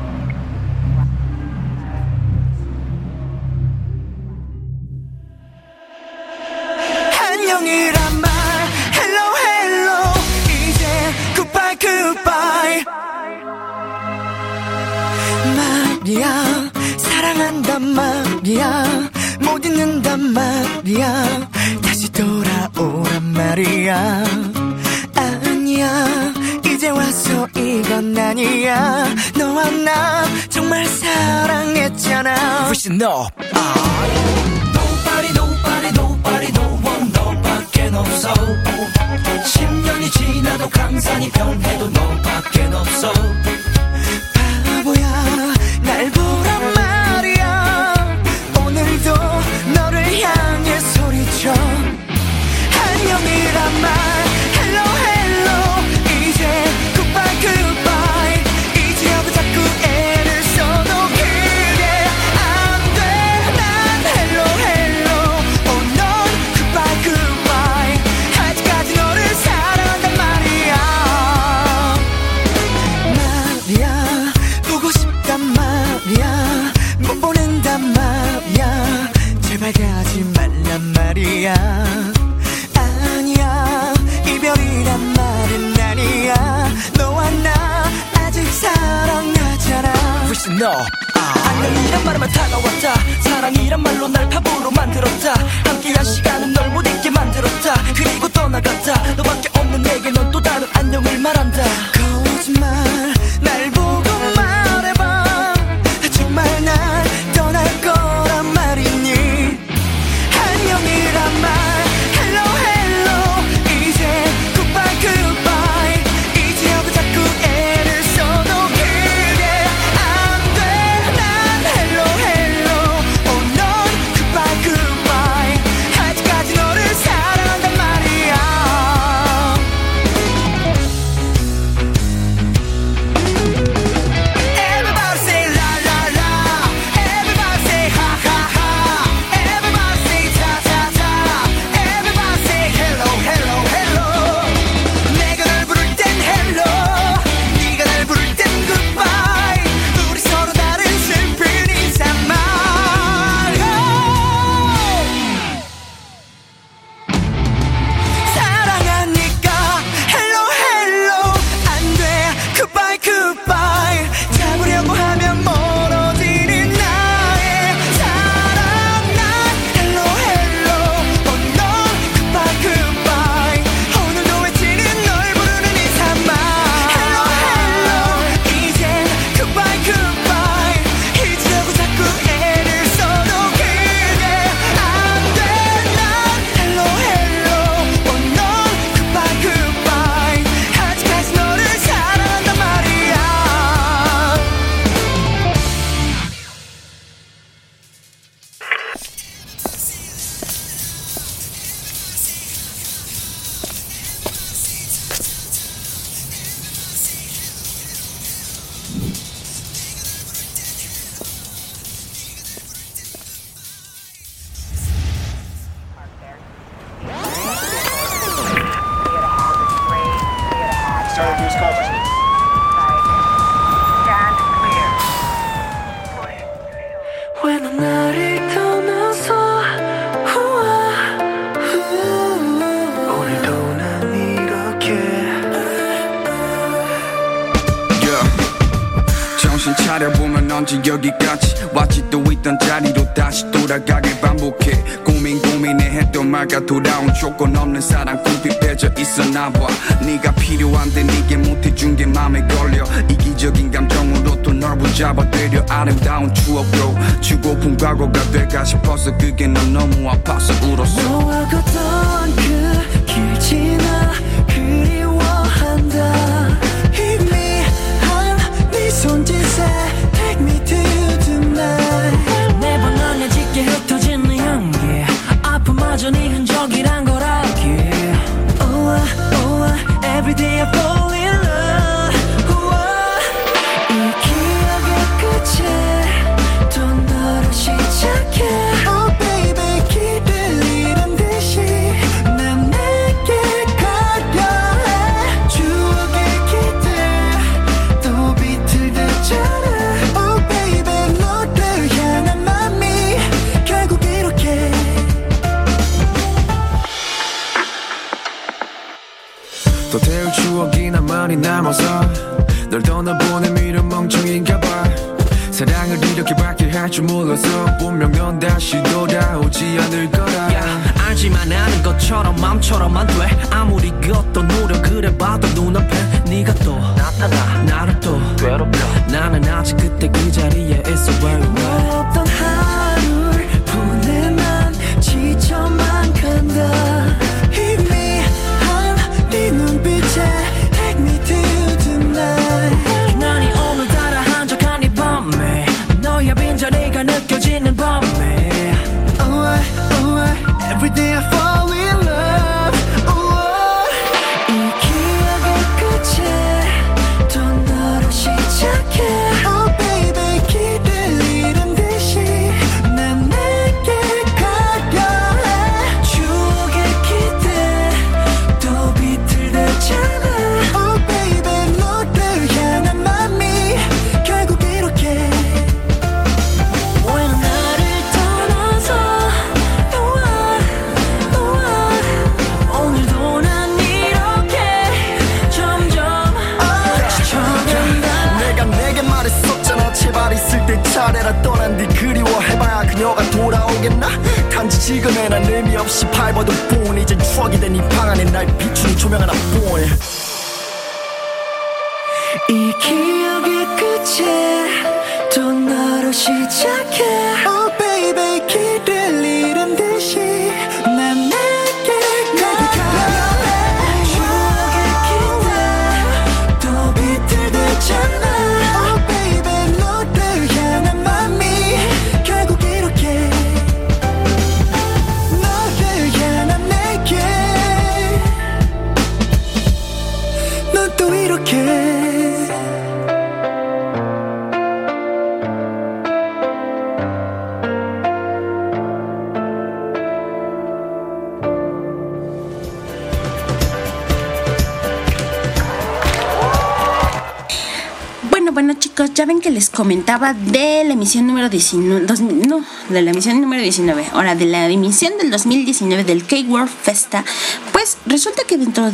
안녕이란 말, hello hello, 이제 goodbye goodbye. 말이야, 사랑한단 말이야, 못 잊는단 말이야. 다시 돌아오란 말이야. 아니야 아니야 이제 와서 이건 아니야 너와 나 정말 사랑했잖아 We should know Nobody nobody nobody no one 너밖엔 없어 10년이 지나도 강산이 변해도 너밖엔 없어 바보야 날 보란 말이야 오늘도 너를 향해 소리쳐 안녕이란 말 Hello hello 이제 Goodbye goodbye 이제하고 자꾸 애를 써도 그게 안돼 난 Hello hello Oh 넌 Goodbye goodbye 아직까지 너를 사랑한단 말이야 보고 싶단 말이야 못 보낸단 말이야 제발 가지 말란 말이야 아니야 이별이란 말은 아니야 너와 나 아직 사랑하잖아 We should know 안녕이란 말에만 다가왔다 사랑이란 말로 날 바보로 만들었다 함께한 시간은 널 못 잊게 만들었다 그리고 떠나갔다 너밖에 없는 내게 넌 또 다른 안녕을 말한다 거짓말 날 보고 말해봐 정말 날 떠날 거란 말이니 안녕이란 말 Hello hello 이제 Goodbye goodbye 이제하고 자꾸 애를 써도 그게 안돼 난 Hello hello Oh 넌 Goodbye goodbye 아직까지 너를 사랑한단 말이야 Everybody say la la la Everybody say ha ha ha Everybody say ta ta ta Everybody say hello hello hello 내가 널 부를 땐 hello 네가 날 부를 땐 goodbye 우리 서로 다른 슬픈 인사말 사랑하니까 hello hello 안돼 goodbye goodbye 잡으려고 하면 멀어지는 나의 사랑 난 hello hello Oh 넌 goodbye goodbye 오늘도 외치는 널 부르는 인사말 hello hello 이젠 goodbye goodbye 잊으려고 자꾸 애를 써도 그게 안돼 난 hello hello Oh 넌 goodbye goodbye 아직까지 너를 사랑한단 말이야 왜 넌 나를 떠나서 오늘도 난 이렇게 정신 차려보면 언제 여기까지 왔지 또 있던 자리로 다시 돌아가길 반복해 고민해 했던 말과 돌아온 조건 없는 사랑 궁핍해져 있었나봐 네가 필요한데 네게 못해준 게 맘에 걸려 이기적인 감정으로 또 널 붙잡아들여 아름다운 추억으로 주고픈 과거가 될까 싶어서 그게 넌 너무 아파서 울었어 너와 걷던 그 길 지나 그리워한다 희미한 네 손짓에 Take me to you tonight 매번 날려짓게 흩어진 네 향기 아픔마저 네 흔적이란 걸 알기에 Oh, oh, every day I fall in love 이 기억의 끝에 또 너를 시작해 Oh baby 길을 잃은 듯이 난 내게 가려 해 추억의 길들 또 비틀대잖아 Oh baby 너를 향한 맘이 결국 이렇게 또 태울 추억이나 많이 남아서 널 떠나보낸 미련 멍청인가봐 사랑을 이렇게 밝게 할 줄 몰라서 분명 넌 다시 돌아오지 않을 거라 알지만 아는 것처럼 맘처럼만 돼 아무리 그것도 노력을 해봐도 눈앞에 네가 또 나타나 나를 또 괴롭혀 나는 아직 그때 그 자리에 있어 where you at 어떤 하루를 보내 난 지쳐만 간다 희미한 네 눈빛에 Take me to tonight 난이 오늘따라 한적한 이 밤에 너의 빈자리가 느껴지는 밤에 Every day I fall in love 이 기억의 끝에 또 너로 시작해 Oh baby 길을 잃은 듯이 난 내게 가려해 추억의 기대 또 비틀대잖아 Oh baby 너를 향한 맘이 결국 이렇게 When 나를 떠나서 오늘도 난 이렇게 점점 지쳐간다 내가 내게 말했었잖아 제발 있을 때 차례라 떠난 뒤 그리워해봐야 그녀가 돌아오겠나 단지 지금의 난 의미 없이 밟아도 뿐 이젠 추억이 된 이 방 안에 날 비추는 조명 하나뿐 이 기억의 끝에 또 너로 시작해 Oh baby 길을 잃은 듯이 난 내게 가려해 추억의 기대 또 비틀대잖아 Oh baby 너를 향한 맘이 결국 이렇게 너를 향한 내게 넌 또 이렇게 Bueno chicos, ya ven que les comentaba de la emisión número 19, de la emisión número 19, ahora de la emisión del 2019 del K-World Festa. Pues resulta que dentro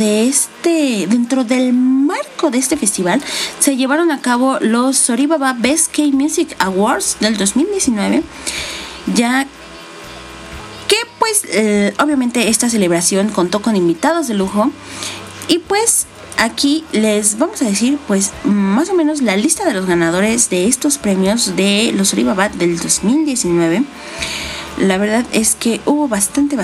del marco de este festival se llevaron a cabo los Soribaba Best K-Music Awards del 2019, ya que pues obviamente esta celebración contó con invitados de lujo y pues aquí les vamos a decir pues más o menos la lista de los ganadores de estos premios de los Soribaba del 2019. La verdad es que hubo bastante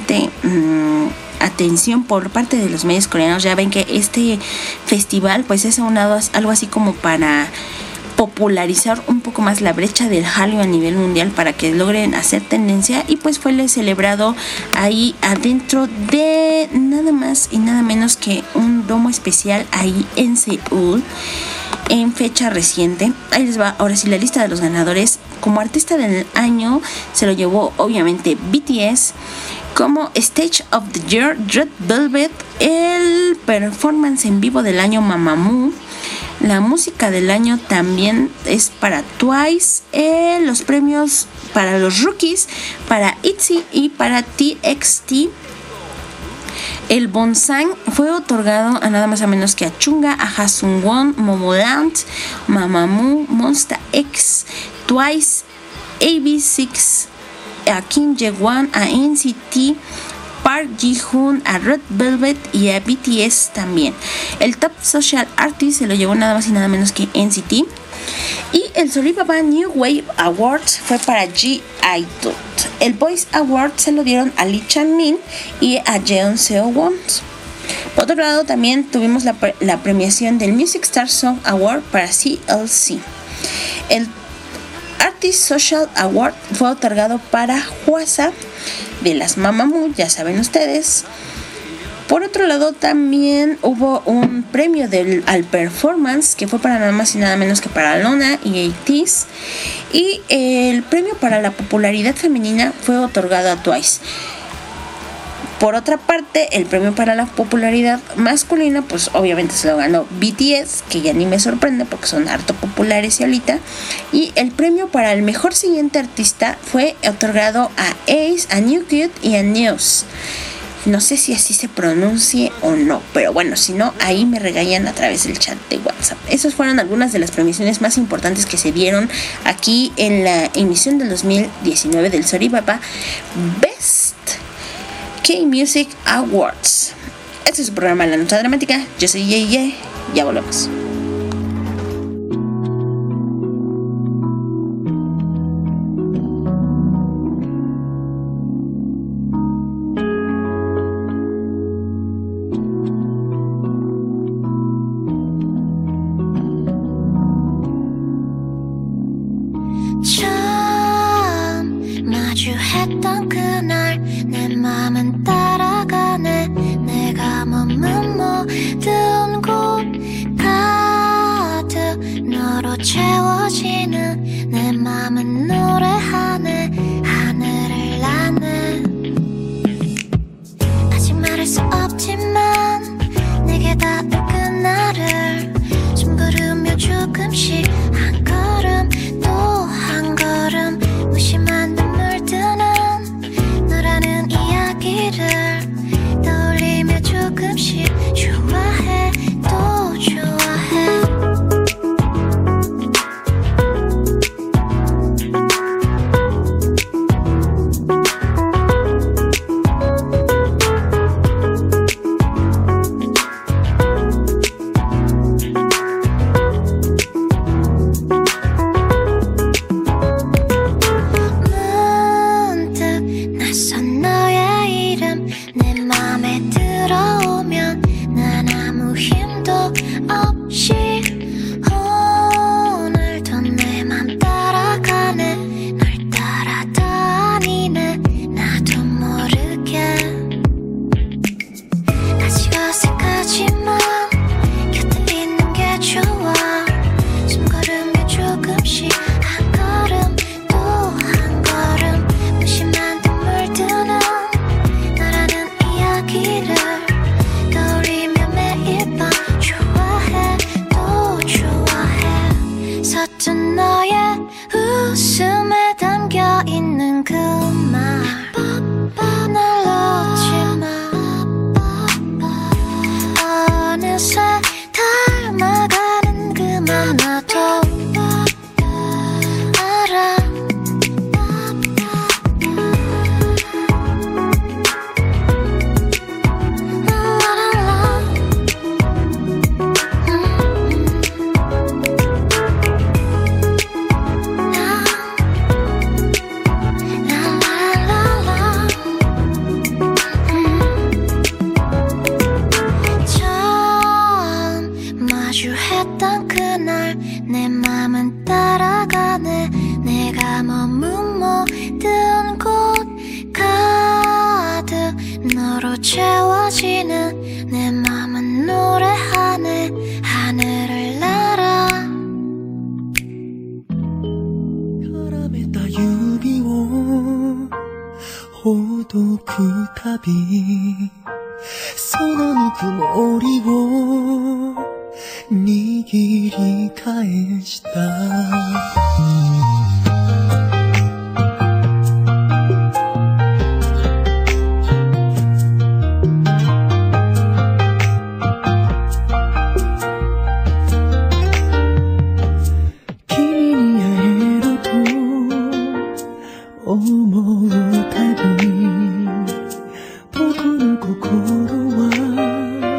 atención por parte de los medios coreanos. Ya ven que este festival pues es algo así como para popularizar un poco más la brecha del Hallyu a nivel mundial para que logren hacer tendencia y pues fue celebrado ahí adentro de nada más y nada menos que un domo especial ahí en Seúl en fecha reciente. Ahí les va ahora sí la lista de los ganadores. Como artista del año se lo llevó obviamente BTS. Como Stage of the Year, Red Velvet. El performance en vivo del año, Mamamoo. La música del año también es para Twice. Los premios para los rookies, para ITZY y para TXT. El Bonsang fue otorgado a nada más a menos que a Chunga, a Haseungwon, Momoland, Mamamoo, Monsta X, Twice, AB6, a Kim Jae-won, a NCT, Park Ji-hoon, a Red Velvet y a BTS también. El Top Social Artist se lo llevó nada más y nada menos que NCT. Y el Soribaba New Wave Awards fue para G-idol. El Voice Award se lo dieron a Lee Chang-min y a Jeon Seo-won. Por otro lado, también tuvimos la premiación del Music Star Song Award para CLC. El Artist Social Award fue otorgado para Hwasa de las Mamamoo, ya saben ustedes. Por otro lado, también hubo un premio al performance que fue para nada más y nada menos que para Lona y ATEEZ. Y el premio para la popularidad femenina fue otorgado a Twice. Por otra parte, el premio para la popularidad masculina, pues obviamente se lo ganó BTS, que ya ni me sorprende porque son harto populares y ahorita. Y el premio para el mejor siguiente artista fue otorgado a Ace, a New Cute y a News. No sé si así se pronuncie o no, pero bueno, si no, ahí me regañan a través del chat de WhatsApp. Esas fueron algunas de las premiaciones más importantes que se dieron aquí en la emisión del 2019 del Soribaba Best K-Music Awards. Este es su programa La Nota Dramática. Yo soy Yeye. Ya volvemos. 마주했던 그날 내 맘은 따라가네. 내가 머문 모든 곳 가득 너로 채워지는 내 맘은 노래하네. 하늘을 나네. 아직 말할 수 없지만 내게 닿을 그날을 숨부르며 조금씩 한 걸음 또 한 걸음 무심한 눈물 드는 너라는 이야기를 떠올리며 조금씩 좋아해 또 좋아해.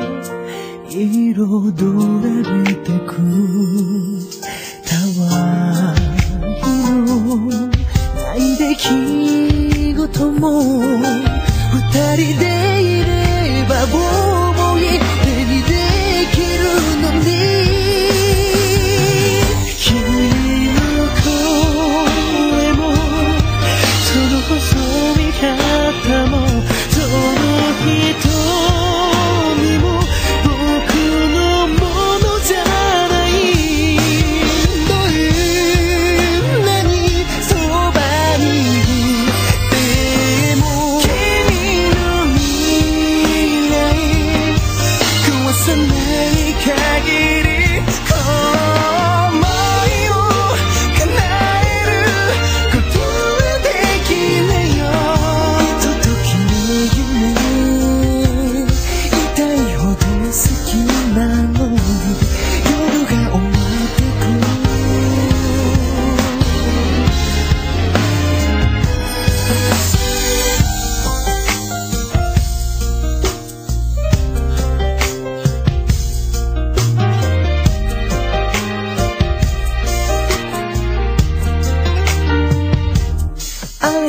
노래를 듣고 다와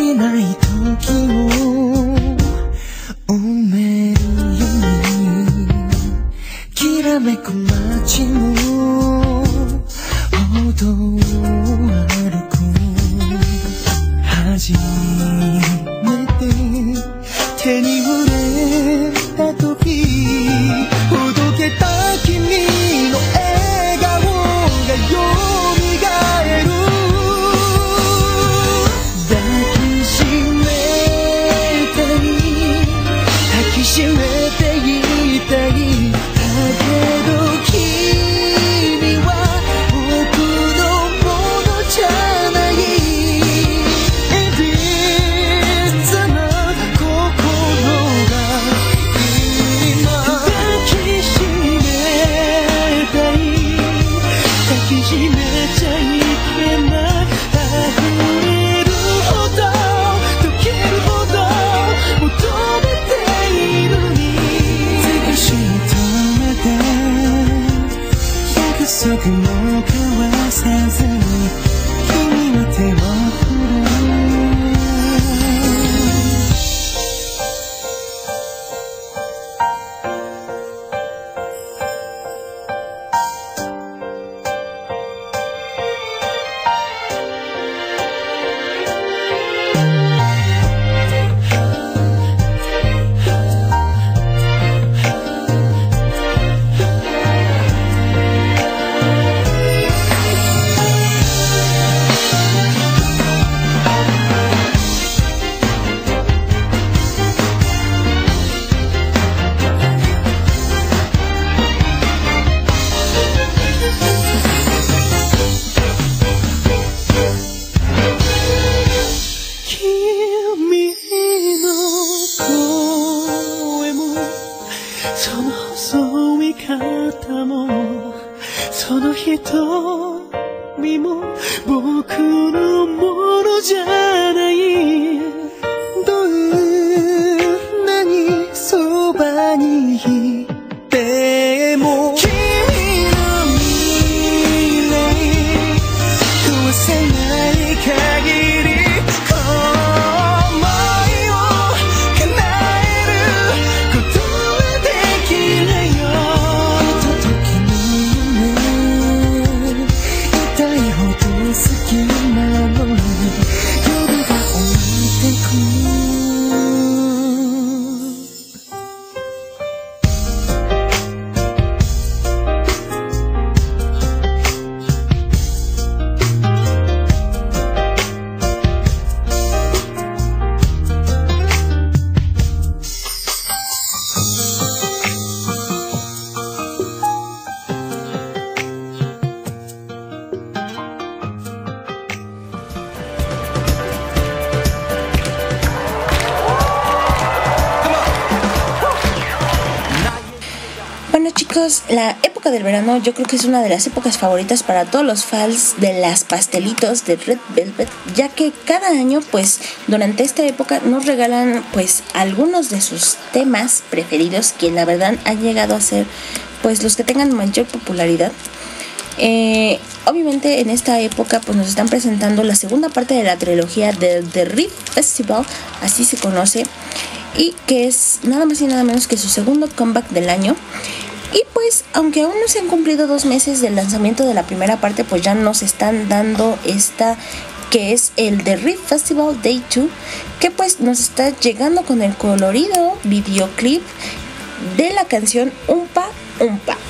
りない時を埋めるようにきらめく街の歩道を歩く初めて手に触れた時ほどけた君の笑顔がよみがえる抱きしめたい抱きしめていたいだけど君は僕のものじゃないいびつな心が今抱きしめたい抱きしめちゃいけない溢れるほど溶けるほど求めているに少し止めて約束も交わさずに君の手を振る君の声もその細い肩もその瞳も僕のものじゃないどんなにそばにいても君の未来壊さない限り Bueno chicos, la época del verano yo creo que es una de las épocas favoritas para todos los fans de las pastelitos de Red Velvet, ya que cada año pues durante esta época nos regalan pues algunos de sus temas preferidos que la verdad han llegado a ser pues los que tengan mayor popularidad. Obviamente en esta época pues nos están presentando la segunda parte de la trilogía de The Red Festival, así se conoce, y que es nada más y nada menos que su segundo comeback del año. Y pues aunque aún no se han cumplido 2 meses del lanzamiento de la primera parte, pues ya nos están dando esta que es el The Red Festival Day 2, que pues nos está llegando con el colorido videoclip de la canción Umpa Umpa.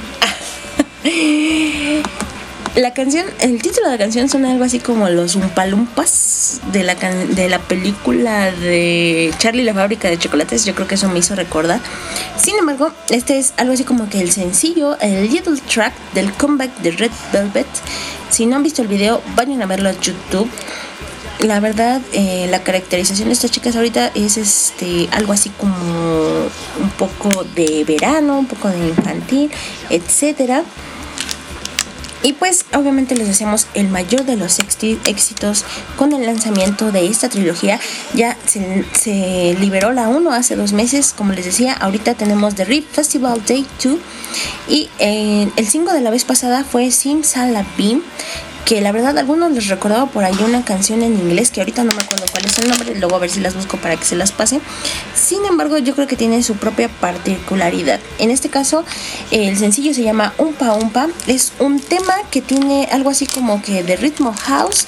La canción, el título de la canción suena algo así como los Umpalumpas de la película de Charlie y la fábrica de chocolates. Yo creo que eso me hizo recordar. Sin embargo, este es algo así como que el sencillo, el little track del comeback de Red Velvet. Si no han visto el video, vayan a verlo a YouTube. La verdad, la caracterización de estas chicas ahorita es algo así como un poco de verano, un poco de infantil, etcétera. Y pues obviamente les deseamos el mayor de los éxitos con el lanzamiento de esta trilogía. Ya se liberó la 1 hace 2 meses, como les decía. Ahorita tenemos The Red Festival Day 2. Y el single de la vez pasada fue Simsalabim, que la verdad a algunos les recordaba por ahí una canción en inglés que ahorita no me acuerdo cuál es el nombre, luego a ver si las busco para que se las pase. Sin embargo, yo creo que tiene su propia particularidad. En este caso, el sencillo se llama Umpa Umpa. Es un tema que tiene algo así como que de ritmo house,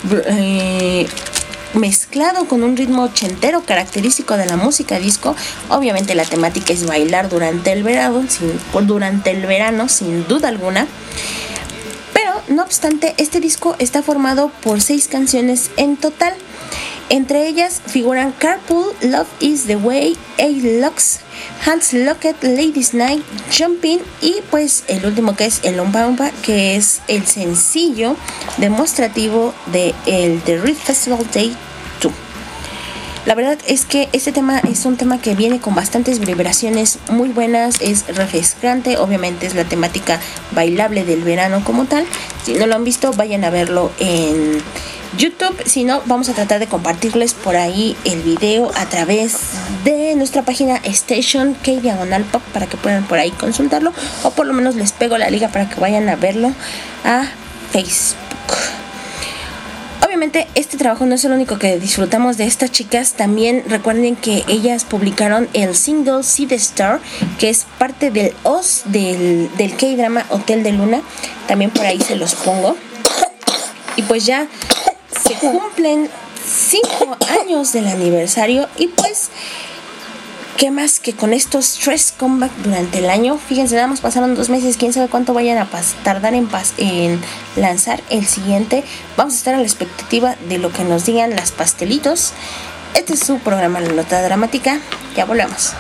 mezclado con un ritmo ochentero característico de la música disco. Obviamente la temática es bailar durante el verano, sin duda alguna. Pero no obstante, este disco está formado por 6 canciones en total. Entre ellas figuran Carpool, Love is the Way, A-Lux, Hands Locked, Ladies Night, Jumping y pues el último que es el Umpa Umpa, que es el sencillo demostrativo de el The Red Festival Day 2. La verdad es que este tema es un tema que viene con bastantes vibraciones muy buenas, es refrescante, obviamente es la temática bailable del verano como tal. Si no lo han visto, vayan a verlo en YouTube. Si no, vamos a tratar de compartirles por ahí el video a través de nuestra página Station K/Pop para que puedan por ahí consultarlo, o por lo menos les pego la liga para que vayan a verlo a Facebook. Obviamente este trabajo no es el único que disfrutamos de estas chicas. También recuerden que ellas publicaron el single See the Star, que es parte del OST del K-drama Hotel de Luna. También por ahí se los pongo. Y pues ya se cumplen 5 años del aniversario. Y pues, ¿qué más que con estos 3 comeback durante el año? Fíjense, nada más pasaron 2 meses. Quién sabe cuánto vayan a tardar en lanzar el siguiente. Vamos a estar a la expectativa de lo que nos digan las pastelitos. Este es su programa La Nota Dramática. Ya volvemos.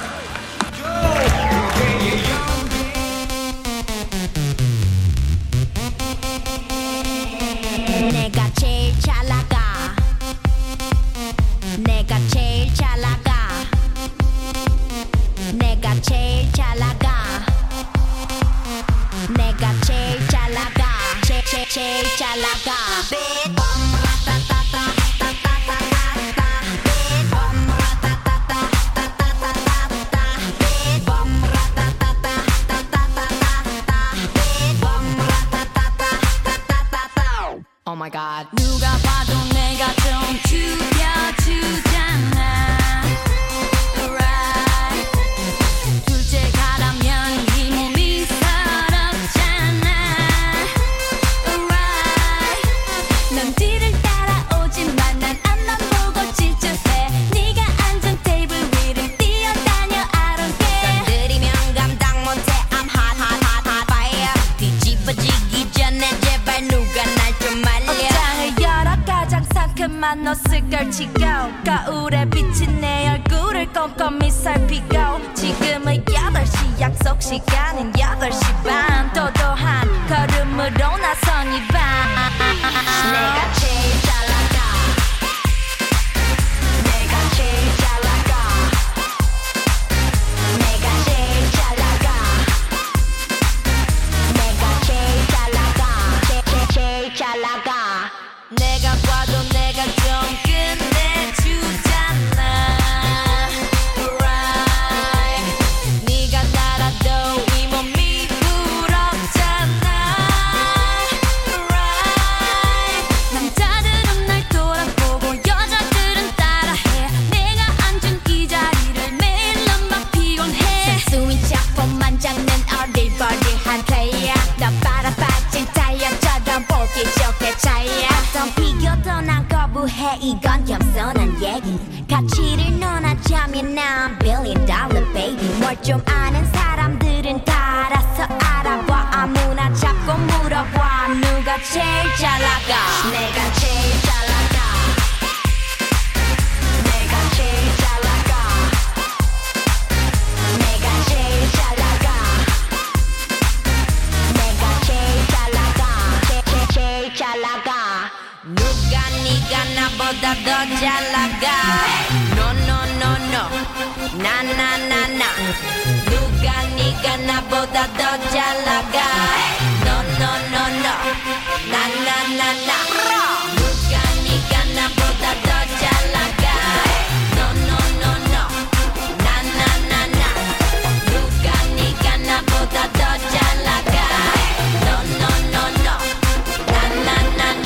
Oh my god. 누가 봐도 내가 좀 죽여주잖아. Right. 둘째 가라면 이 몸이 서럽잖아. Right. 남들을 따라오지만 난 앞만 보고 질주해. 네가 앉은 테이블 위를 뛰어다녀 I don't care. 건드리면 감당 못해 I'm hot hot hot hot fire. 뒤집어지기 전에 제발 누가 날 좀 말려. 옷장을 열어 가장 상큼한 옷을 걸치고 거울에 비친 내 얼굴을 꼼꼼히 살피고 지금은 8시 약속 시간은 8시 반 도도한 걸음으로 나선 이 밤 내가 제일 잘 나가 내가 제일 잘 나가 내가 제일 잘 나가 내가 제일 잘 나가 제일 잘 나가 내가 봐도 내가 좀 끝내주잖아 Right 네가 날아도 이 몸이 부럽잖아 Right 남자들은 날 돌아보고 여자들은 따라해 내가 앉은 이 자리를 매일 넌막 피곤해 순수인 작품만 잡는 어리버리한 플레이어 너 빨아빠진 타이어처럼 보기 좋게 차이야 어떤 비교도 난 거부해 이건 겸손한 얘기 가치를 논하자면 난 $1 billion baby 뭘 좀 아는 사람들은 다 알아서 알아봐 아무나 자꾸 물어봐 누가 제일 잘 나가 내가 제일 잘 나가 내가 제일 잘 나가 내가 제일 잘 나가 내가 제일 잘 나가 제일 잘 나가 누가 네가 나보다 더 잘 나가 No no no no 나 나 나 나 누가 네가 나보다 더 잘 나가 No no no no 나 나 나 나 누가 네가 나보다 더 잘 나가 No no no no 나 나 나 나 누가 네가 나보다 더 잘 나가 No no no no 나 나 나 나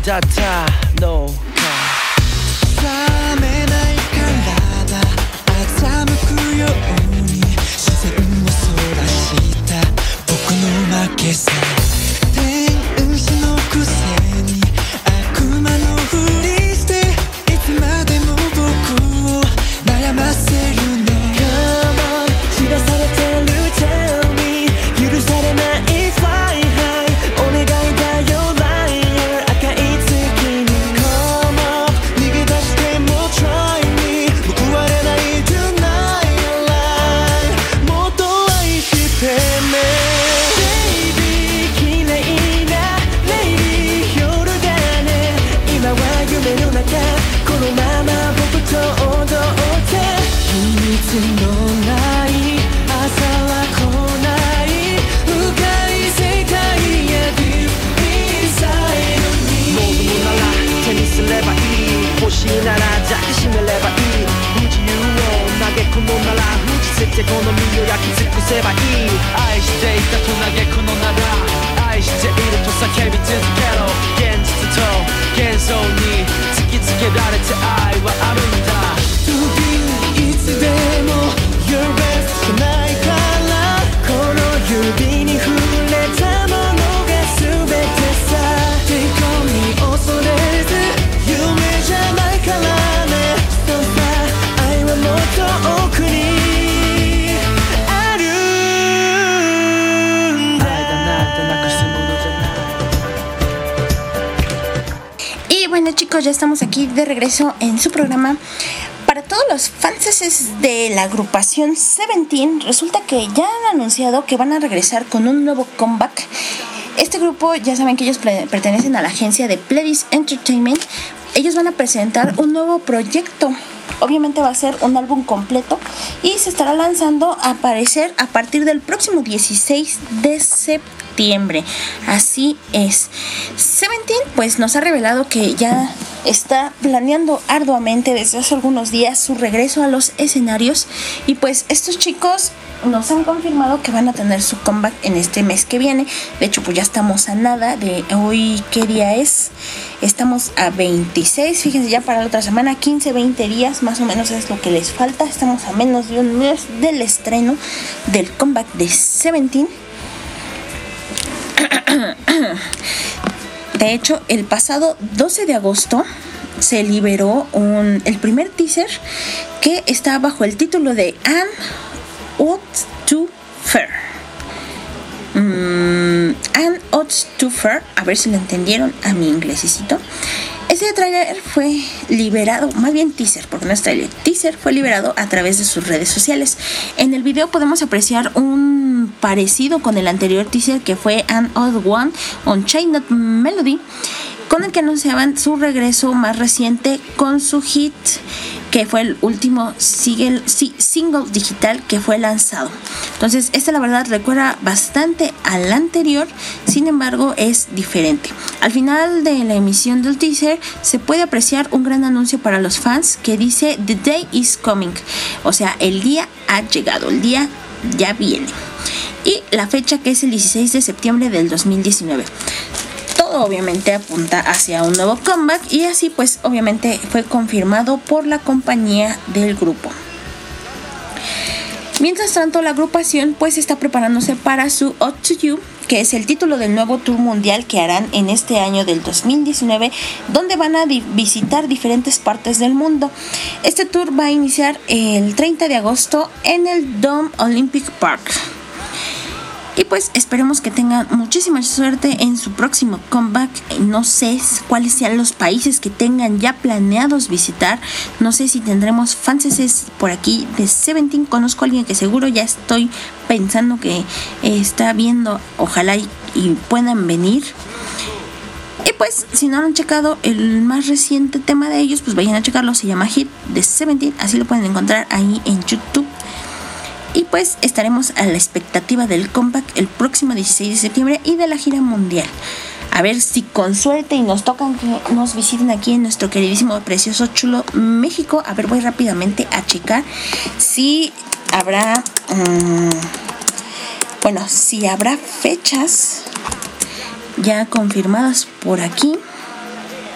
닿아 녹아 冷めない体欺くように自然をそらした僕の負けさ天使のくせに悪魔のふりしていつまでも僕を悩ませるね Come on 知らされてる Tell me 許されない Fly high お願いだよ Liar 赤い月に Come on 逃げ出しても Try me 報われない Tonight Alive もっと愛してねこのまま僕と踊って秘密のない朝は来ない深い世界へ Deep inside に望むなら手にすればいい欲しいなら抱きしめればいい不自由を嘆くのなら打ち捨てこの身を焼き尽くせばいい愛していたと嘆くのなら愛していると叫び続けろ現実と幻想に突きつけられて愛はあるんだ To be いつでも Your best じゃないからこの指に触れたものが全てさ Take on me 恐れず夢じゃないからねそうさ愛はもっと奥にあるんだ愛だなんてなくすものじゃない Y bueno, chicos, ya estamos aquí de regreso en su programa. Para todos los fans de la agrupación Seventeen, resulta que ya han anunciado que van a regresar con un nuevo comeback. Este grupo, ya saben que ellos pertenecen a la agencia de Pledis Entertainment. Ellos van a presentar un nuevo proyecto. Obviamente va a ser un álbum completo y se estará lanzando a partir del próximo 16 de septiembre. Así es. Seventeen pues nos ha revelado que ya está planeando arduamente desde hace algunos días su regreso a los escenarios y pues estos chicos nos han confirmado que van a tener su comeback en este mes que viene. De hecho, pues ya estamos a nada de hoy. ¿Qué día es? Estamos a 26. Fíjense, ya para la otra semana, 15, 20 días más o menos es lo que les falta. Estamos a menos de un mes del estreno del comeback de Seventeen. De hecho, el pasado 12 de agosto se liberó el primer teaser que está bajo el título de And What's Too Fair. And What's Too Fair, a ver si lo entendieron a mi inglesicito. Ese tráiler fue liberado, más bien teaser, porque no es tráiler, teaser fue liberado a través de sus redes sociales. En el video podemos apreciar un parecido con el anterior teaser que fue An Odd One on Chained Melody, con el que anunciaban su regreso más reciente con su hit, que fue el último single digital que fue lanzado. Entonces, este la verdad recuerda bastante al anterior, sin embargo es diferente. Al final de la emisión del teaser se puede apreciar un gran anuncio para los fans que dice The Day is Coming, o sea, el día ha llegado, el día ya viene. Y la fecha que es el 16 de septiembre del 2019. Todo obviamente apunta hacia un nuevo comeback y así pues obviamente fue confirmado por la compañía del grupo. Mientras tanto, la agrupación pues está preparándose para su Ode to You, que es el título del nuevo tour mundial que harán en este año del 2019, donde van a visitar diferentes partes del mundo. Este tour va a iniciar el 30 de agosto en el Dome Olympic Park. Y pues esperemos que tengan muchísima suerte en su próximo comeback. No sé cuáles sean los países que tengan ya planeados visitar. No sé si tendremos fans por aquí de Seventeen. Conozco a alguien que seguro ya estoy pensando que está viendo. Ojalá y puedan venir. Y pues si no han checado el más reciente tema de ellos, pues vayan a checarlo. Se llama Hit de Seventeen. Así lo pueden encontrar ahí en YouTube. Y pues estaremos a la expectativa del comeback el próximo 16 de septiembre y de la gira mundial. A ver si con suerte y nos tocan que nos visiten aquí en nuestro queridísimo, precioso, chulo México. A ver, voy rápidamente a checar si habrá si habrá fechas ya confirmadas por aquí.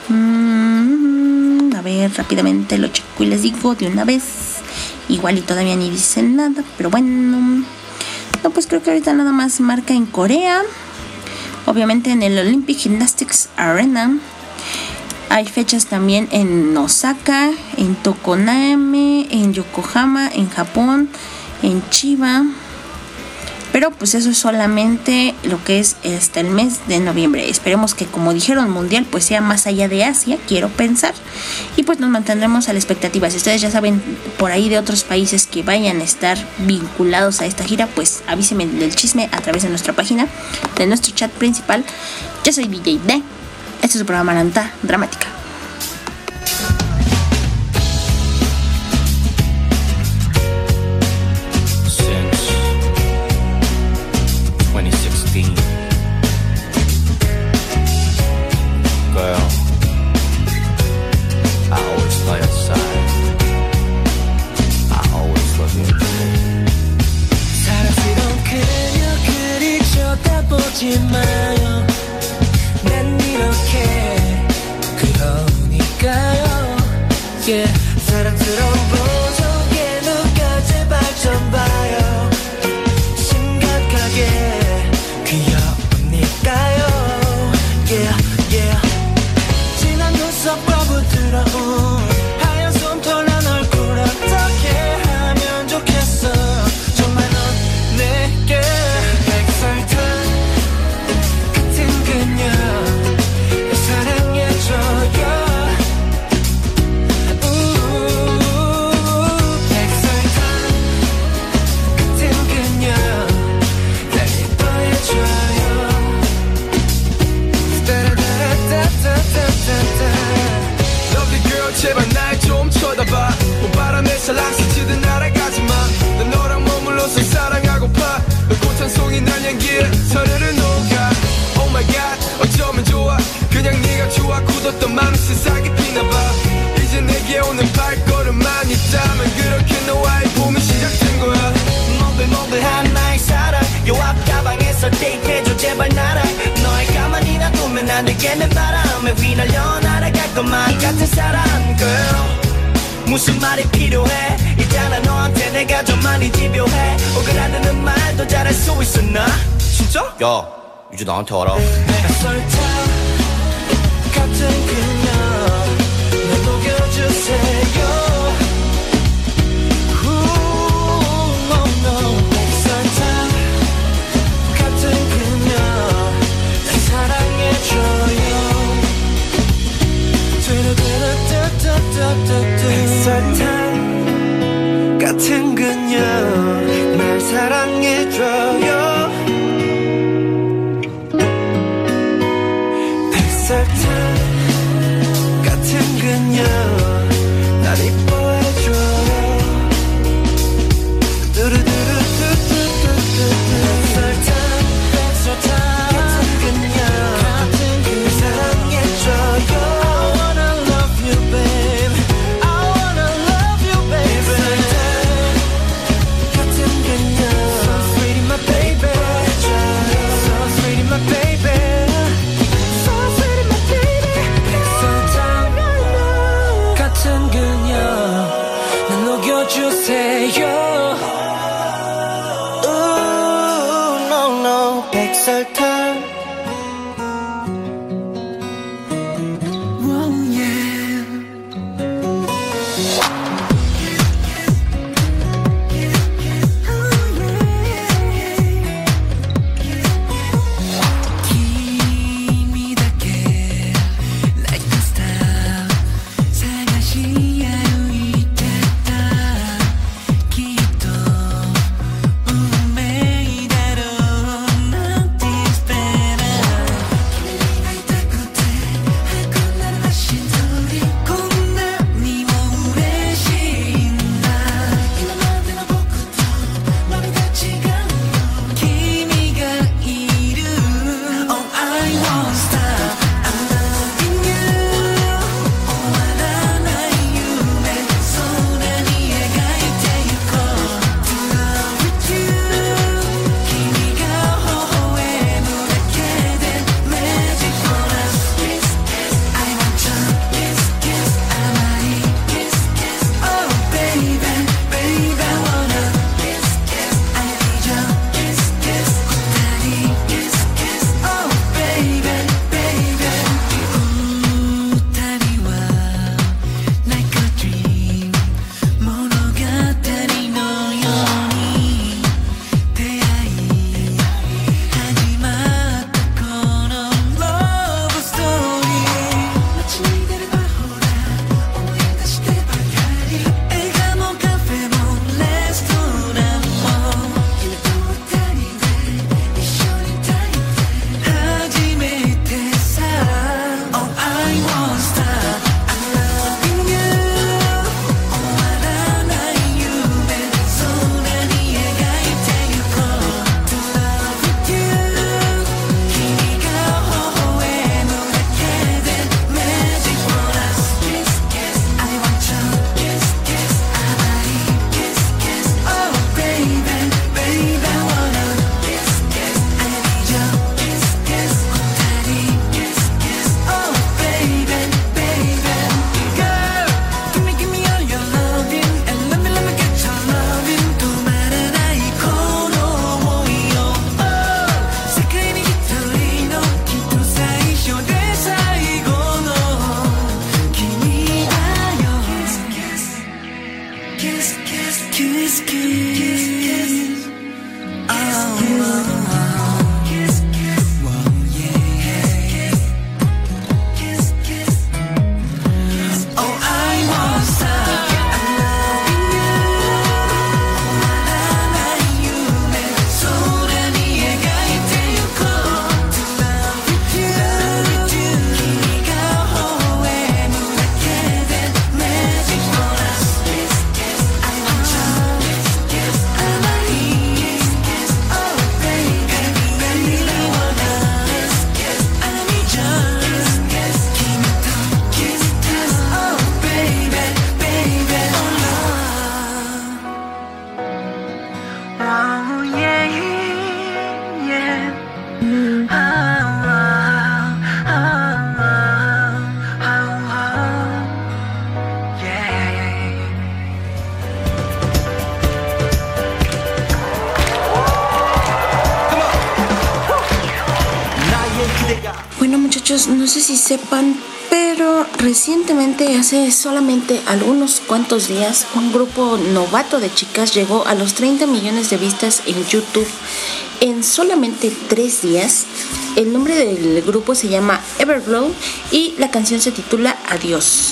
A ver, rápidamente lo checo y les digo de una vez. Igual y todavía ni dicen nada, pero bueno. No, pues creo que ahorita nada más marca en Corea. Obviamente en el Olympic Gymnastics Arena. Hay fechas también en Osaka, en Tokoname, en Yokohama, en Japón, en Chiba. Pero pues eso es solamente lo que es hasta el mes de noviembre. Esperemos que, como dijeron, mundial pues sea más allá de Asia, quiero pensar. Y pues nos mantendremos a la expectativa. Si ustedes ya saben por ahí de otros países que vayan a estar vinculados a esta gira, pues avísenme del chisme a través de nuestra página, de nuestro chat principal. Yo soy DJ D. Este es su programa Lanta Dramática. 마요. 난 이렇게 그러니까요. Yeah. 사랑스러운 보석에 누가 제발 좀 봐요. 심각하게 귀여우니까요. Yeah, yeah. 진한 눈썹과 부드러운 하얀 솜털난 얼굴 어떻게 하면 좋겠어. 정말 넌 내게 백설탕 제발 날 좀 쳐다봐. 봄바람에 살랑 스치듯 날아가지마. 난 너랑 머물러서 사랑하고파. 너 꽃한 송이 난 향기에 서로를 녹아. Oh my god 어쩌면 좋아. 그냥 네가 좋아. 굳었던 마음 세상에 피나봐. 이제 내게 오는 발걸음만 있다면 그렇게 너와의 봄이 시작된 거야. 몽글몽글한 나의 사랑 요 앞 가방에서 데이트해줘 제발 나랑. 너의 가만히 놔두면 난 내게는 바람에 휘날려 날아갈 것만 같은 사람 girl. 무슨 말이 필요해. 있잖아 너한테 내가 좀 많이 집요해. 오그라드는 말도 잘할 수 있어 나. 진짜? 야 이제 나한테 와라. 내가 설탕 같은 그녀 날 녹여주세요. 백설탕 같은 그녀 날 사랑해줘요. 백설탕 같은 그녀 날 이뻐해줘요. 백설탕 같은 그녀 사랑해줘요. 백설탕 기다려 kiss, kiss. Oh, oh, oh. Bueno, muchachos, no sé si sepan, pero recientemente, hace solamente algunos cuantos días, un grupo novato de chicas llegó a los 30 millones de vistas en YouTube en solamente 3 días. El nombre del grupo se llama Everglow y la canción se titula Adiós.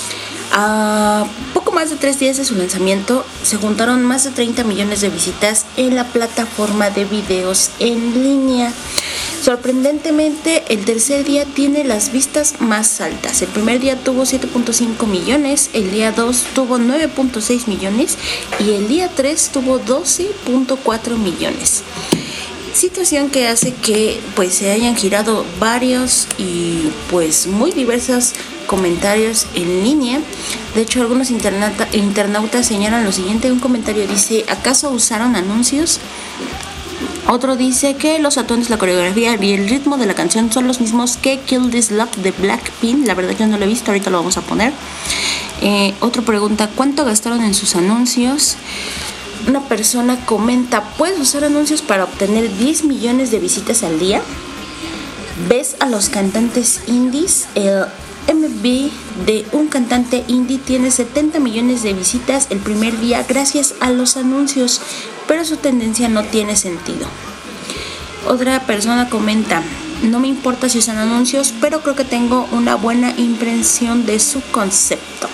A poco más de 3 días de su lanzamiento, se juntaron más de 30 millones de visitas en la plataforma de videos en línea. Sorprendentemente, el tercer día tiene las vistas más altas. El primer día tuvo 7.5 millones, el día 2 tuvo 9.6 millones y el día 3 tuvo 12.4 millones. Situación que hace que pues se hayan girado varios y pues muy diversos comentarios en línea. De hecho, algunos internautas señalan lo siguiente. Un comentario dice: ¿acaso usaron anuncios? Otro dice que los atuendos, la coreografía y el ritmo de la canción son los mismos que Kill This Love de Blackpink. La verdad yo no lo he visto, ahorita lo vamos a poner. Otro pregunta: ¿cuánto gastaron en sus anuncios? Una persona comenta: ¿puedes usar anuncios para obtener 10 millones de visitas al día? ¿Ves a los cantantes indies? El MV de un cantante indie tiene 70 millones de visitas el primer día gracias a los anuncios, pero su tendencia no tiene sentido. Otra persona comenta: no me importa si usan anuncios, pero creo que tengo una buena impresión de su concepto.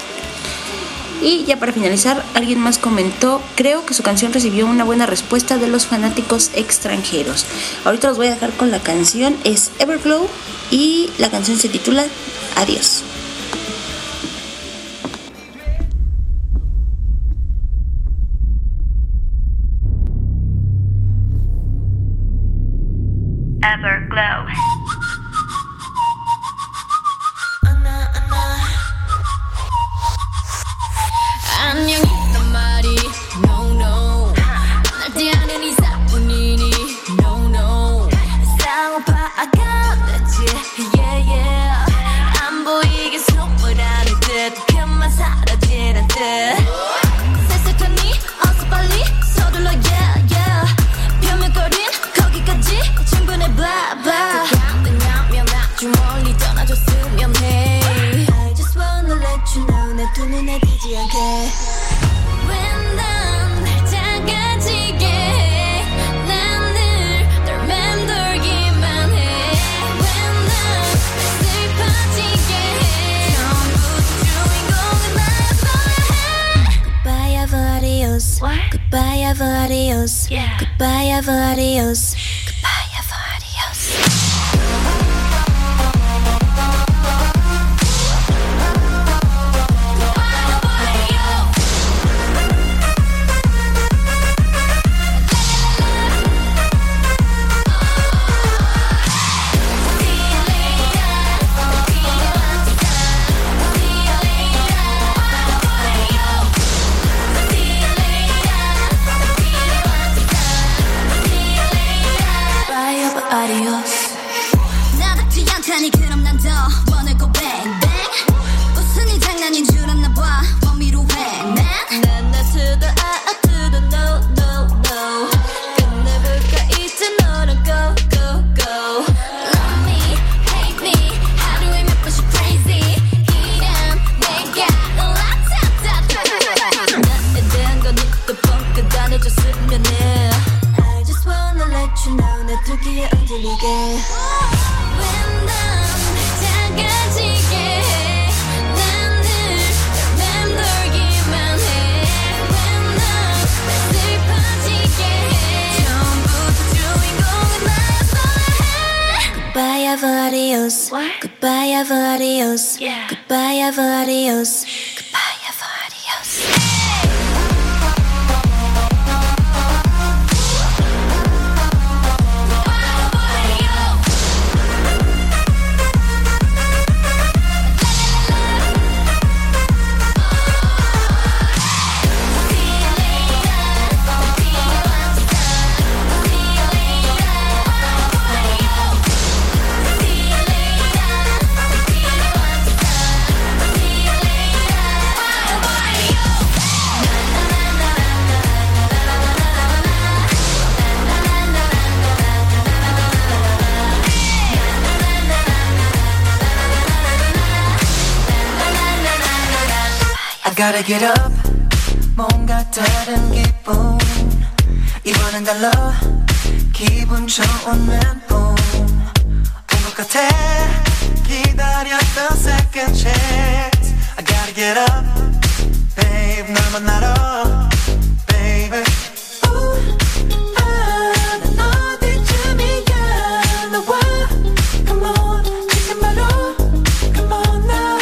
Y ya para finalizar, alguien más comentó: creo que su canción recibió una buena respuesta de los fanáticos extranjeros. Ahorita los voy a dejar con la canción, es Everglow y la canción se titula Adiós. Everglow. 안녕했단 말이 no no 날 대하는 이사뿐이니 no no 싸움파 아까웠지 yeah yeah 안 보이게 숨으라는 듯 그만 사라지는 듯 쎄쎄하니 어서 빨리 서둘러 yeah yeah 표면거린 거기까지 충분해 blah blah 왜냐면 아주 멀리 떠나줬으면 해 I just wanna let you know 내 두 눈에 띄지 않게 왜 난 작아지게 해 난 늘 널 맴돌기만 해 왜 난 슬퍼지게 해 전부 주인공은 나였어야 해 Goodbye ever adios What? Goodbye ever adios yeah. Goodbye ever adios Goodbye ever adios Adios. adios. Goodbye, ever adios. Goodbye, ever adios. Goodbye, ever adios. Gotta get up 뭔가 다른 기분 이번엔 달라 기분 좋은 멘붕 온 것 같아 기다렸던 second chance I gotta get up babe 널 만나러 baby 난 어디쯤이야 너와 come on 지금 바로 come on now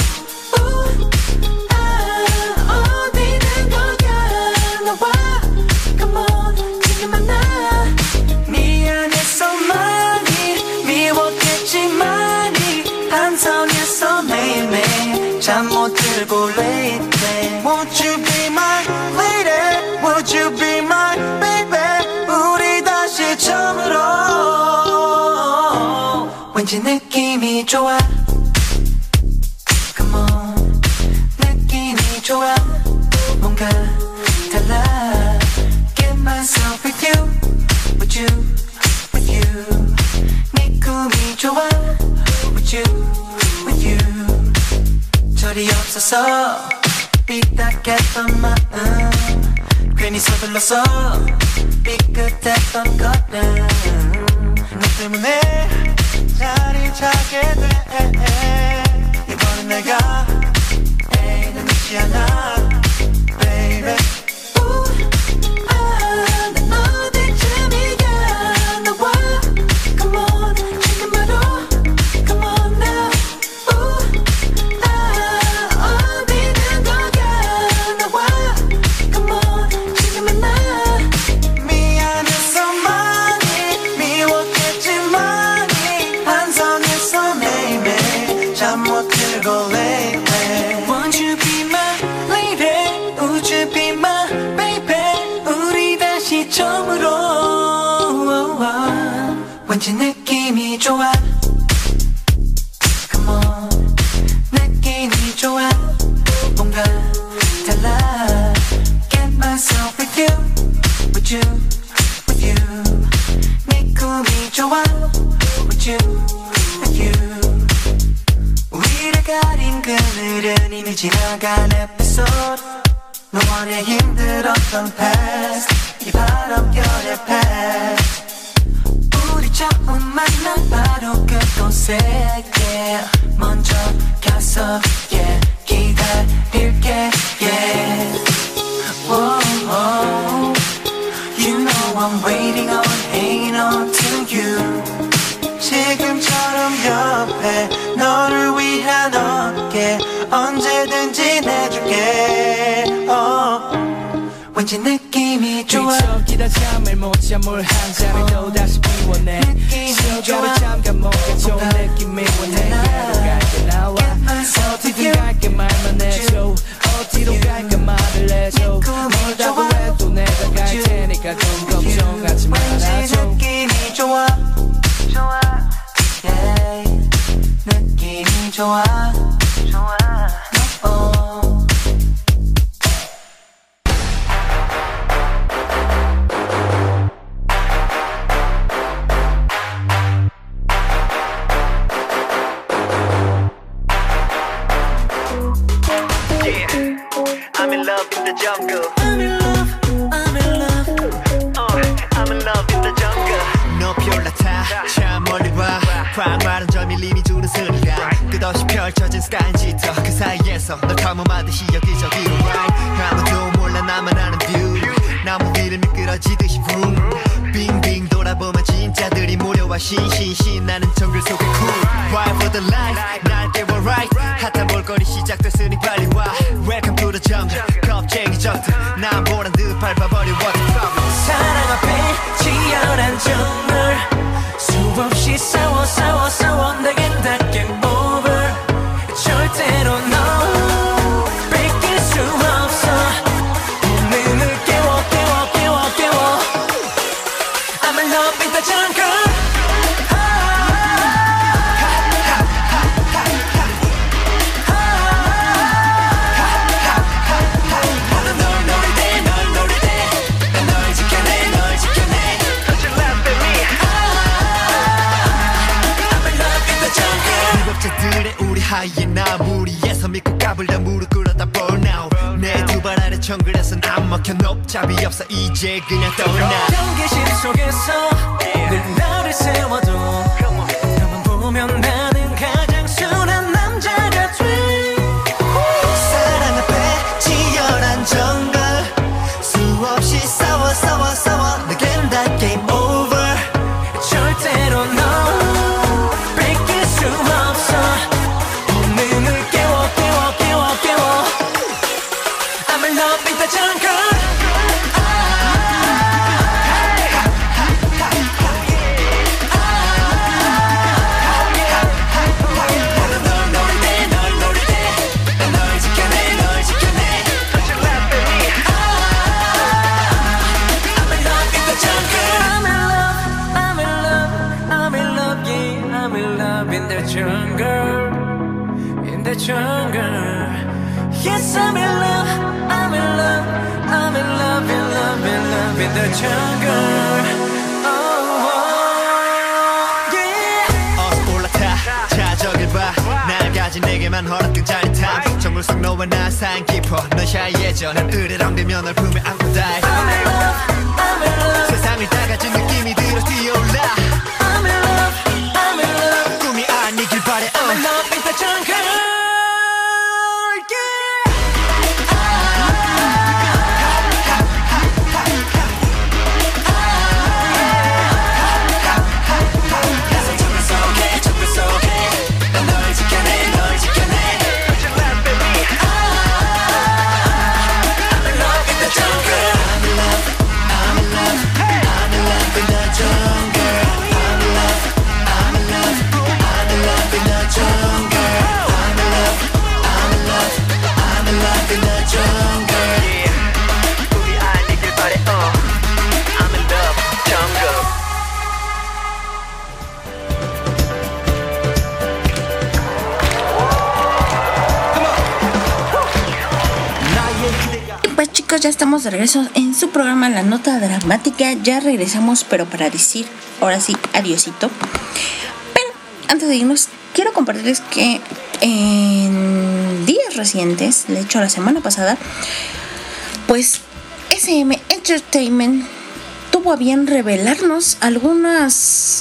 잠 못 들고 late Would you be my lady Would you be my baby 우리 다시 처음으로 왠지 느낌이 좋아 Come on 느낌이 좋아 뭔가 달라 Get myself with you With you With you 네 꿈이 좋아 With you With you 절이 없어서 삐딱했던 마음 괜히 서둘러서 삐끗했던 거는 너 때문에 자리 차게 돼 이번엔 내가 에이 난 늦지 않아 baby 난 어디쯤이야 너와 come on 지금 바로 come on now Won't you be my lady? Would you be my baby? 우리 다시 처음으로 왠지 느낌이 좋아 Come on 느낌이 좋아 뭔가 달라 Get myself with you With you With you 네 꿈이 좋아 With you With you 우리를 가린 그늘은 이미 지나간 에피소드 너와의 힘들었던 past 이 바람결의 past 우리 처음 만난 바로 그곳에 yeah. 먼저 가서 yeah. 기다릴게 yeah. Whoa, whoa. You know I'm waiting on hanging on to you 지금처럼 옆에 너를 위한 어깨 언제든지 내줄게 왠지 느낌이 좋아 뒤척이다 잠을 못 잠 물 한 잔을 또 다시 피워내 시간을 잠깐 먹게 좋은 느낌이 원해 내로 갈게 나와 어디든 갈게 말만 해줘 어디로 갈까 말을 해줘 멀다고 해도 내가 갈 테니까 좀 걱정하지 말아줘 느낌이 좋아 좋아 yeah. 느낌이 좋아 좋아 I'm in love in the jungle. I'm in love, I'm in love. I'm in love in the jungle. 높이 올라타 참 멀리 봐 광활한 저 밀림이 주는 소리가 끝없이 펼쳐진 스카이지터 그 사이에서 널 탐험하듯이 여기저기로 ride 아무도 몰라 나만 아는 뷰 나무 위를 미끄러지듯이 vroom 빙빙 돌아보면 진짜들이 몰려와 신신신 나는 정글 속의 cool Ride for the life 날 깨워 right 핫한 볼거리 시작됐으니 빨리 와 Welcome to the jungle 겁쟁이 적들 난 보란 듯 밟아버려 What the problem 사랑 앞에 치열한 정을 수없이 싸워 내겐 다 game over 절대로 너 뺏길 수 없어 본능을 깨워 I'm in love with the jungle 들의 우리 하이에나 무리에서 믿고 까불다 무릎 꿇었다 burn out 내 두 발 아래 정글에선 안 먹혀 높 잡이 없어 이제 그냥 떠나 경계심 속에서 늘 나를 세워도 너만 보면 나는 가장 순한 남자가 돼 사랑 앞에 치열한 정글 수없이 싸워 내겐 다 game over 절대로 너 뺏길 수 없어 본능을 깨워 I'm in love with the jungle in the jungle. Yes, I'm in love in the jungle. Oh, yeah. 어서 올라타 자적을 봐 날 가진 내게만 허락된 짜릿함 정글 속 너와 나 사이 깊어 넌 샤이해져 난 으르렁대며 널 품에 안고 die I'm in love 세상을 다 가진 느낌이 들어 뛰어올라 I'm in love 꿈이 아니길 바래 I'm in love with the jungle. Pues chicos, ya estamos de regreso en su programa La Nota Dramática. Ya regresamos, pero para decir, ahora sí, adiosito. Pero antes de irnos, quiero compartirles que en días recientes, de hecho la semana pasada, pues SM Entertainment tuvo a bien revelarnos algunas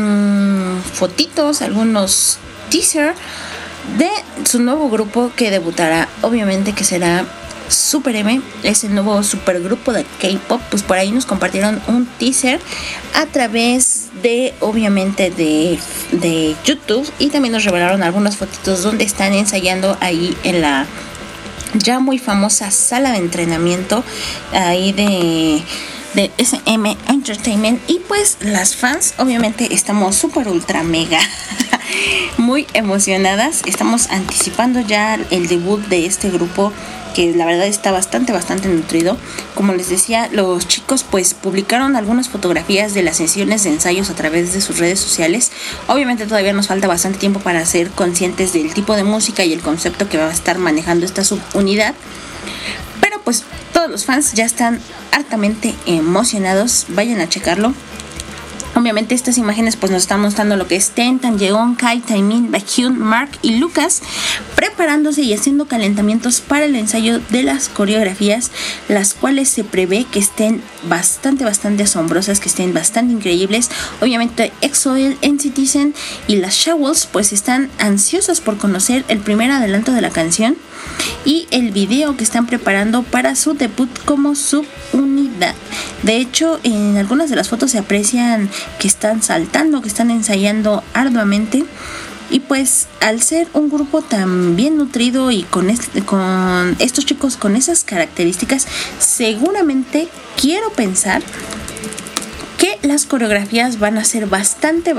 fotitos, algunos teaser de su nuevo grupo que debutará, obviamente que será Super M, es el nuevo supergrupo de K-pop. Pues por ahí nos compartieron un teaser a través de, obviamente, de YouTube, y también nos revelaron algunas fotitos donde están ensayando ahí en la ya muy famosa sala de entrenamiento ahí de SM Entertainment. Y pues las fans obviamente estamos súper ultra mega muy emocionadas. Estamos anticipando ya el debut de este grupo, que la verdad está bastante nutrido. Como les decía, los chicos pues publicaron algunas fotografías de las sesiones de ensayos a través de sus redes sociales. Obviamente todavía nos falta bastante tiempo para ser conscientes del tipo de música y el concepto que va a estar manejando esta subunidad, pero pues todos los fans ya están altamente emocionados. Vayan a checarlo. Obviamente estas imágenes pues nos están mostrando lo que es Ten, Tanjeon, Kai, Taemin, Baekhyun, Mark y Lucas preparándose y haciendo calentamientos para el ensayo de las coreografías, las cuales se prevé que estén bastante asombrosas, que estén bastante increíbles. Obviamente EXO-L, NCT y las Shawls pues están ansiosas por conocer el primer adelanto de la canción y el video que están preparando para su debut como subunidad. De hecho, en algunas de las fotos se aprecian que están saltando, que están ensayando arduamente. Y pues al ser un grupo tan bien nutrido y con estos chicos con esas características, seguramente quiero pensar que las coreografías van a ser bastante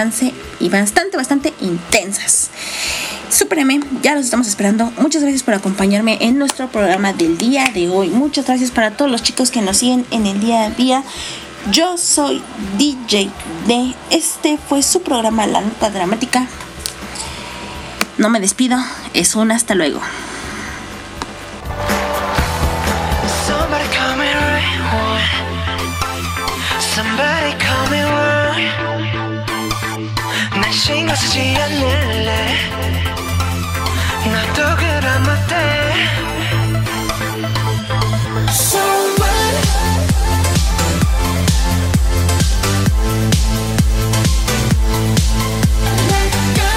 intensas. Super M, ya los estamos esperando. Muchas gracias por acompañarme en nuestro programa del día de hoy. Muchas gracias para todos los chicos que nos siguen en el día a día. Yo soy DJ D. Este fue su programa La Nota Dramática. No me despido, es un hasta luego. Somebody call me one. 난 신경 쓰지 않을래. 나도 그런 것 때. Someone. Let go.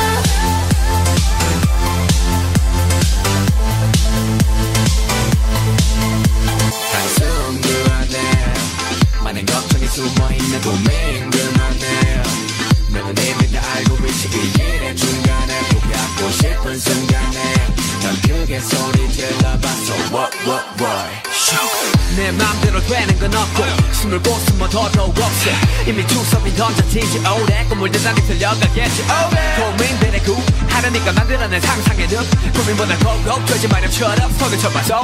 한숨 그만해. 많은 걱정이 숨어있는 고민 그만해. 너는 이미 다 알고 있지 이 일의 중간에 포기하고 싶은 순간에 넌 크게 소리 질러봤어. What 내 맘대로 되는 건 없고 숨을 곳은 더더욱 없어. 이미 주섬이 던져진지 오래 꿈을 대단히 들려가겠지. 고민들의 하려니까 만들어낸 상상의 늪. 고민보다 고급져진 마력처럼 손을 쳐봐서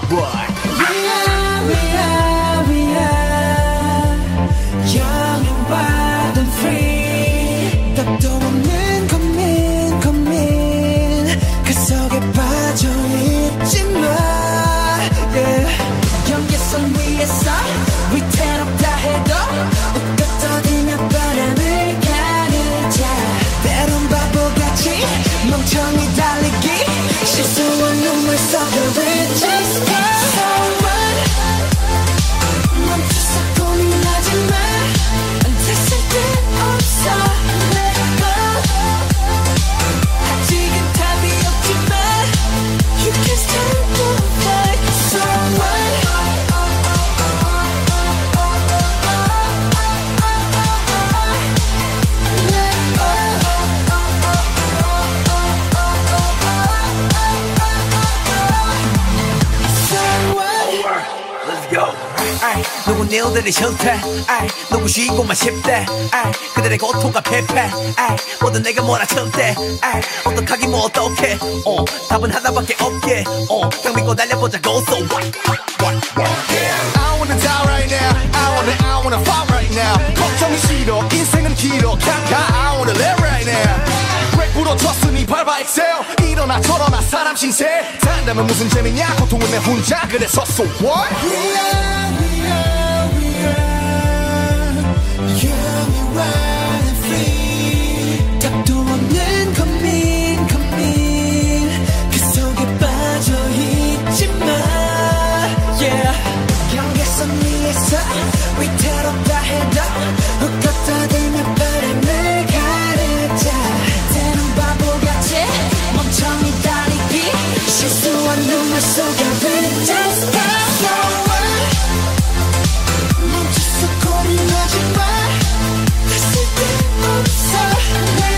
We are young and wild and free. 답도 없는 고민 그 속에 빠져있지마. 경계선 위에서 위태롭다 해도 웃고 떠들며 바람을 가르자. 때론 바보같이 멍청이 달리기 실수한 눈물 속에 Just go. 멈춰서 고민하지마. 됐을 때 없어. Let go. 아직은 답이 없지만 You can still do it. So what? 누군 일들이 싫대 누구 쉬고만 싶대 그들의 고통과 패패 모두 내가 몰아쳤대 어떡하기 뭐 어떡해 답은 하나밖에 없게 그냥 믿고 달려보자고. So what? I wanna die right now. I wanna fight right now. 걱정이 싫어 인생은 길어 그냥 가. I wanna live right now. 왜 부러졌으니 밟아 excel. 일어나 저러나 사람 신세. 산다면 무슨 재미냐 고통은 내 혼자 그래서 so what? Young and wild and free. 답도 없는 고민 그 속에 빠져있지마. Yeah. 경계선 위에서 위태롭다 해도 웃고 떠들며 바람을 가르자. 때론 바보같이 멍청이 다리기 실수한 눈물 속에 Just go. 멈춰서 고민하지마. 됐을 때 없어. Let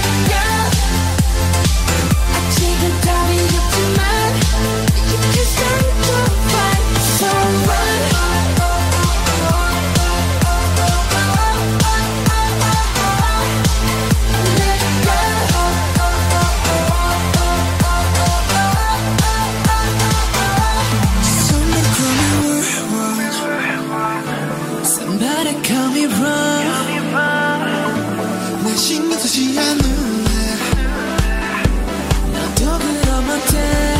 go. 아직은 답이 없지만 You can still do it. So what? Somebody call me run. 난 신경 쓰지 않을래. 나도 그런 것 때.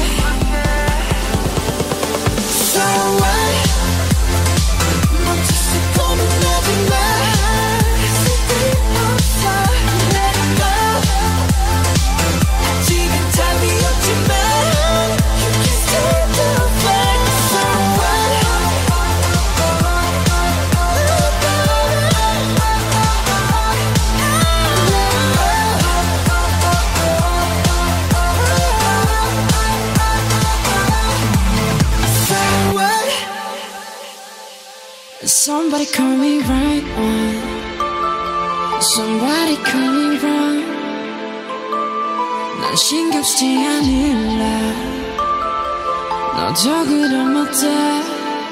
So what? 멈춰서 고민하지마. 쓸데없어. Let go. 아직은 답이 없지만 You can still do it. So what? Somebody call me right on. Somebody call me wrong. 난 신경 쓰지 않을래 너도 그럼 어때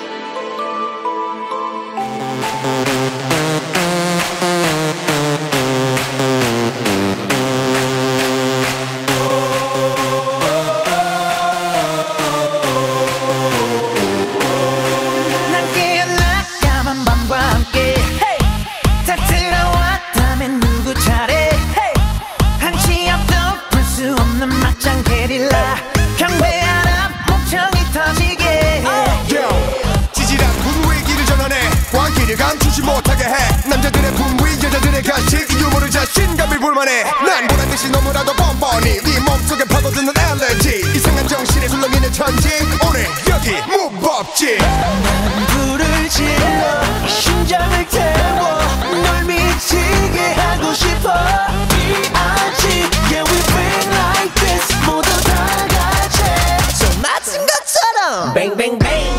감추지 못하게 해 남자들의 분위 여자들의 가식 유머를 자신감을 불만해 난 보란듯이 너무나도 뻔뻔히 네 몸속에 파고드는 알레르기 이상한 정신에 술렁이는 천지 오늘 여기 무법지 난 불을 질러 심장을 태워 널 미치게 하고 싶어 B.I.G. Yeah we bring like this 모두 다 같이 손 맞은 것처럼 Bang bang bang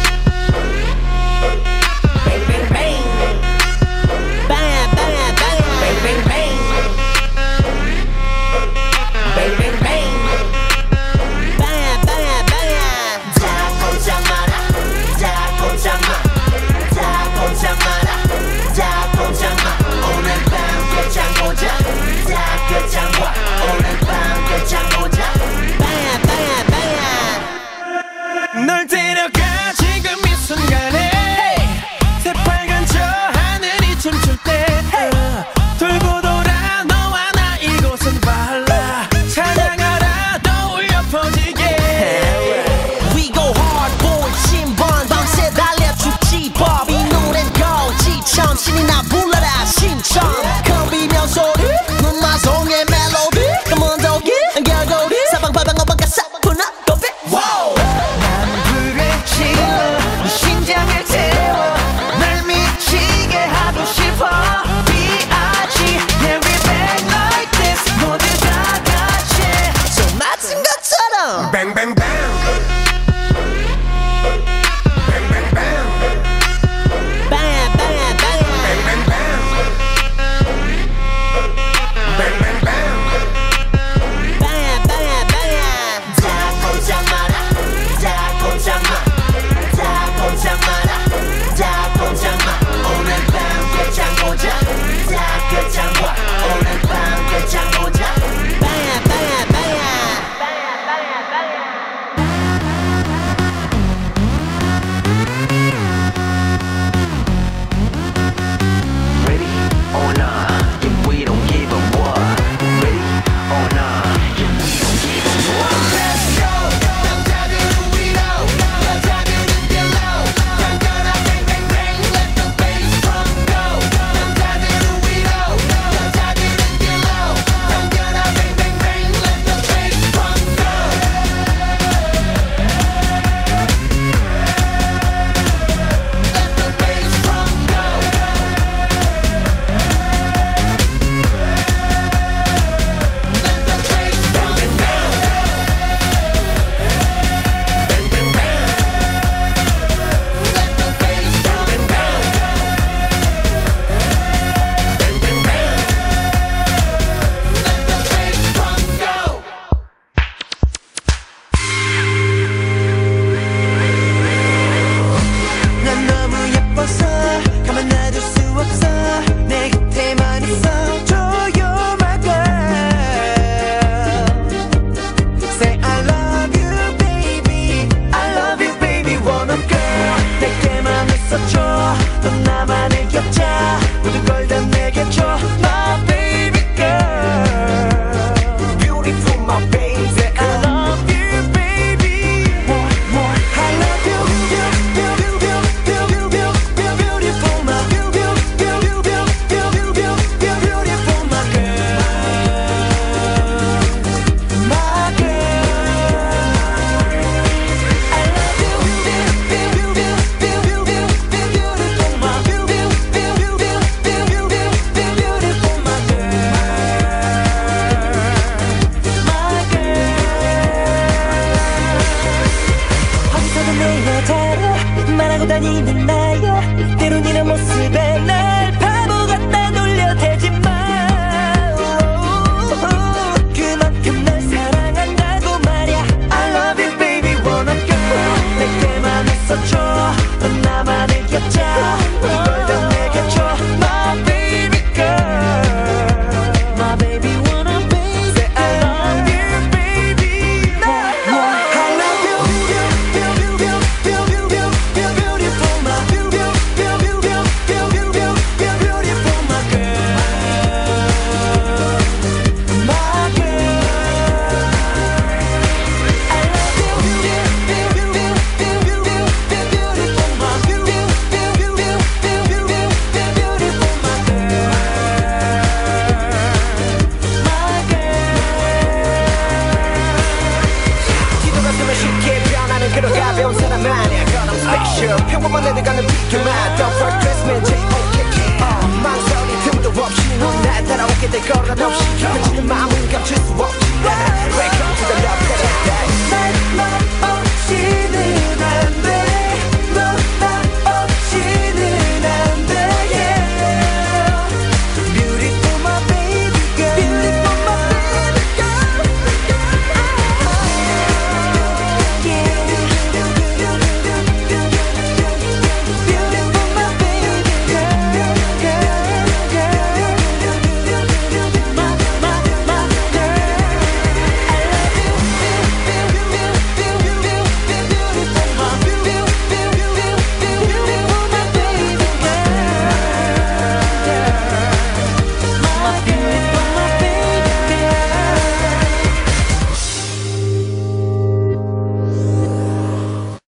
널 데려가 지금 이 순간에 새빨간 저 하늘이 춤출 때 돌고 돌아 너와 나 이곳은 발라 찬양하라 더 울려 퍼지게 We go hard boy 신번 밤새 달려 죽지 법 이 노래는 고지천 신이 나 불러라 신청 겁이며 소리 눈마송의 멜로디 검은독이 결고리 사방팔방 어방가 사뿐한 도배 wow. 난 불을 질러 심장을 태워 날 미치게 하고 싶어 B.I.G. Yeah we bang like this 모두 다 같이 손 맞은 것처럼 Bang bang bang Bang bang bang Bang bang bang Bang bang bang Bang bang bang Bang bang bang 다 꼼짝 마라 다 꼼짝 마 다 꼼짝 마라 다 꼼짝 마 오늘 밤 끝장 보자 다 끝장 봐 오늘 밤 끝장 보자 Bang bang bang Ready or not, yeah, we don't give a what. Ready or not, yeah, we don't give a what. Let's go. 남자들은 위로, 여자들은 below. 당겨라 bang bang bang, let the bass drum go. 남자들은 위로, 여자들은 below. 당겨라 bang bang bang, let the bass drum go. Let the bass drum go. 난 너무 예뻐서 가만 놔둘 수 없어 내 곁에만 있어줘요 my girl Say I love you baby I love you baby wanna girl 내게만 있어줘 넌 나만을 겹자 모든 걸 다 내게 줘 My baby girl Beautiful my baby I love you baby More more I love you beautiful my beautiful my girl my girl I love you beautiful my 알게 될 거란 없이 펼치는 마음은 감출 수 없지 Welcome to the love paradise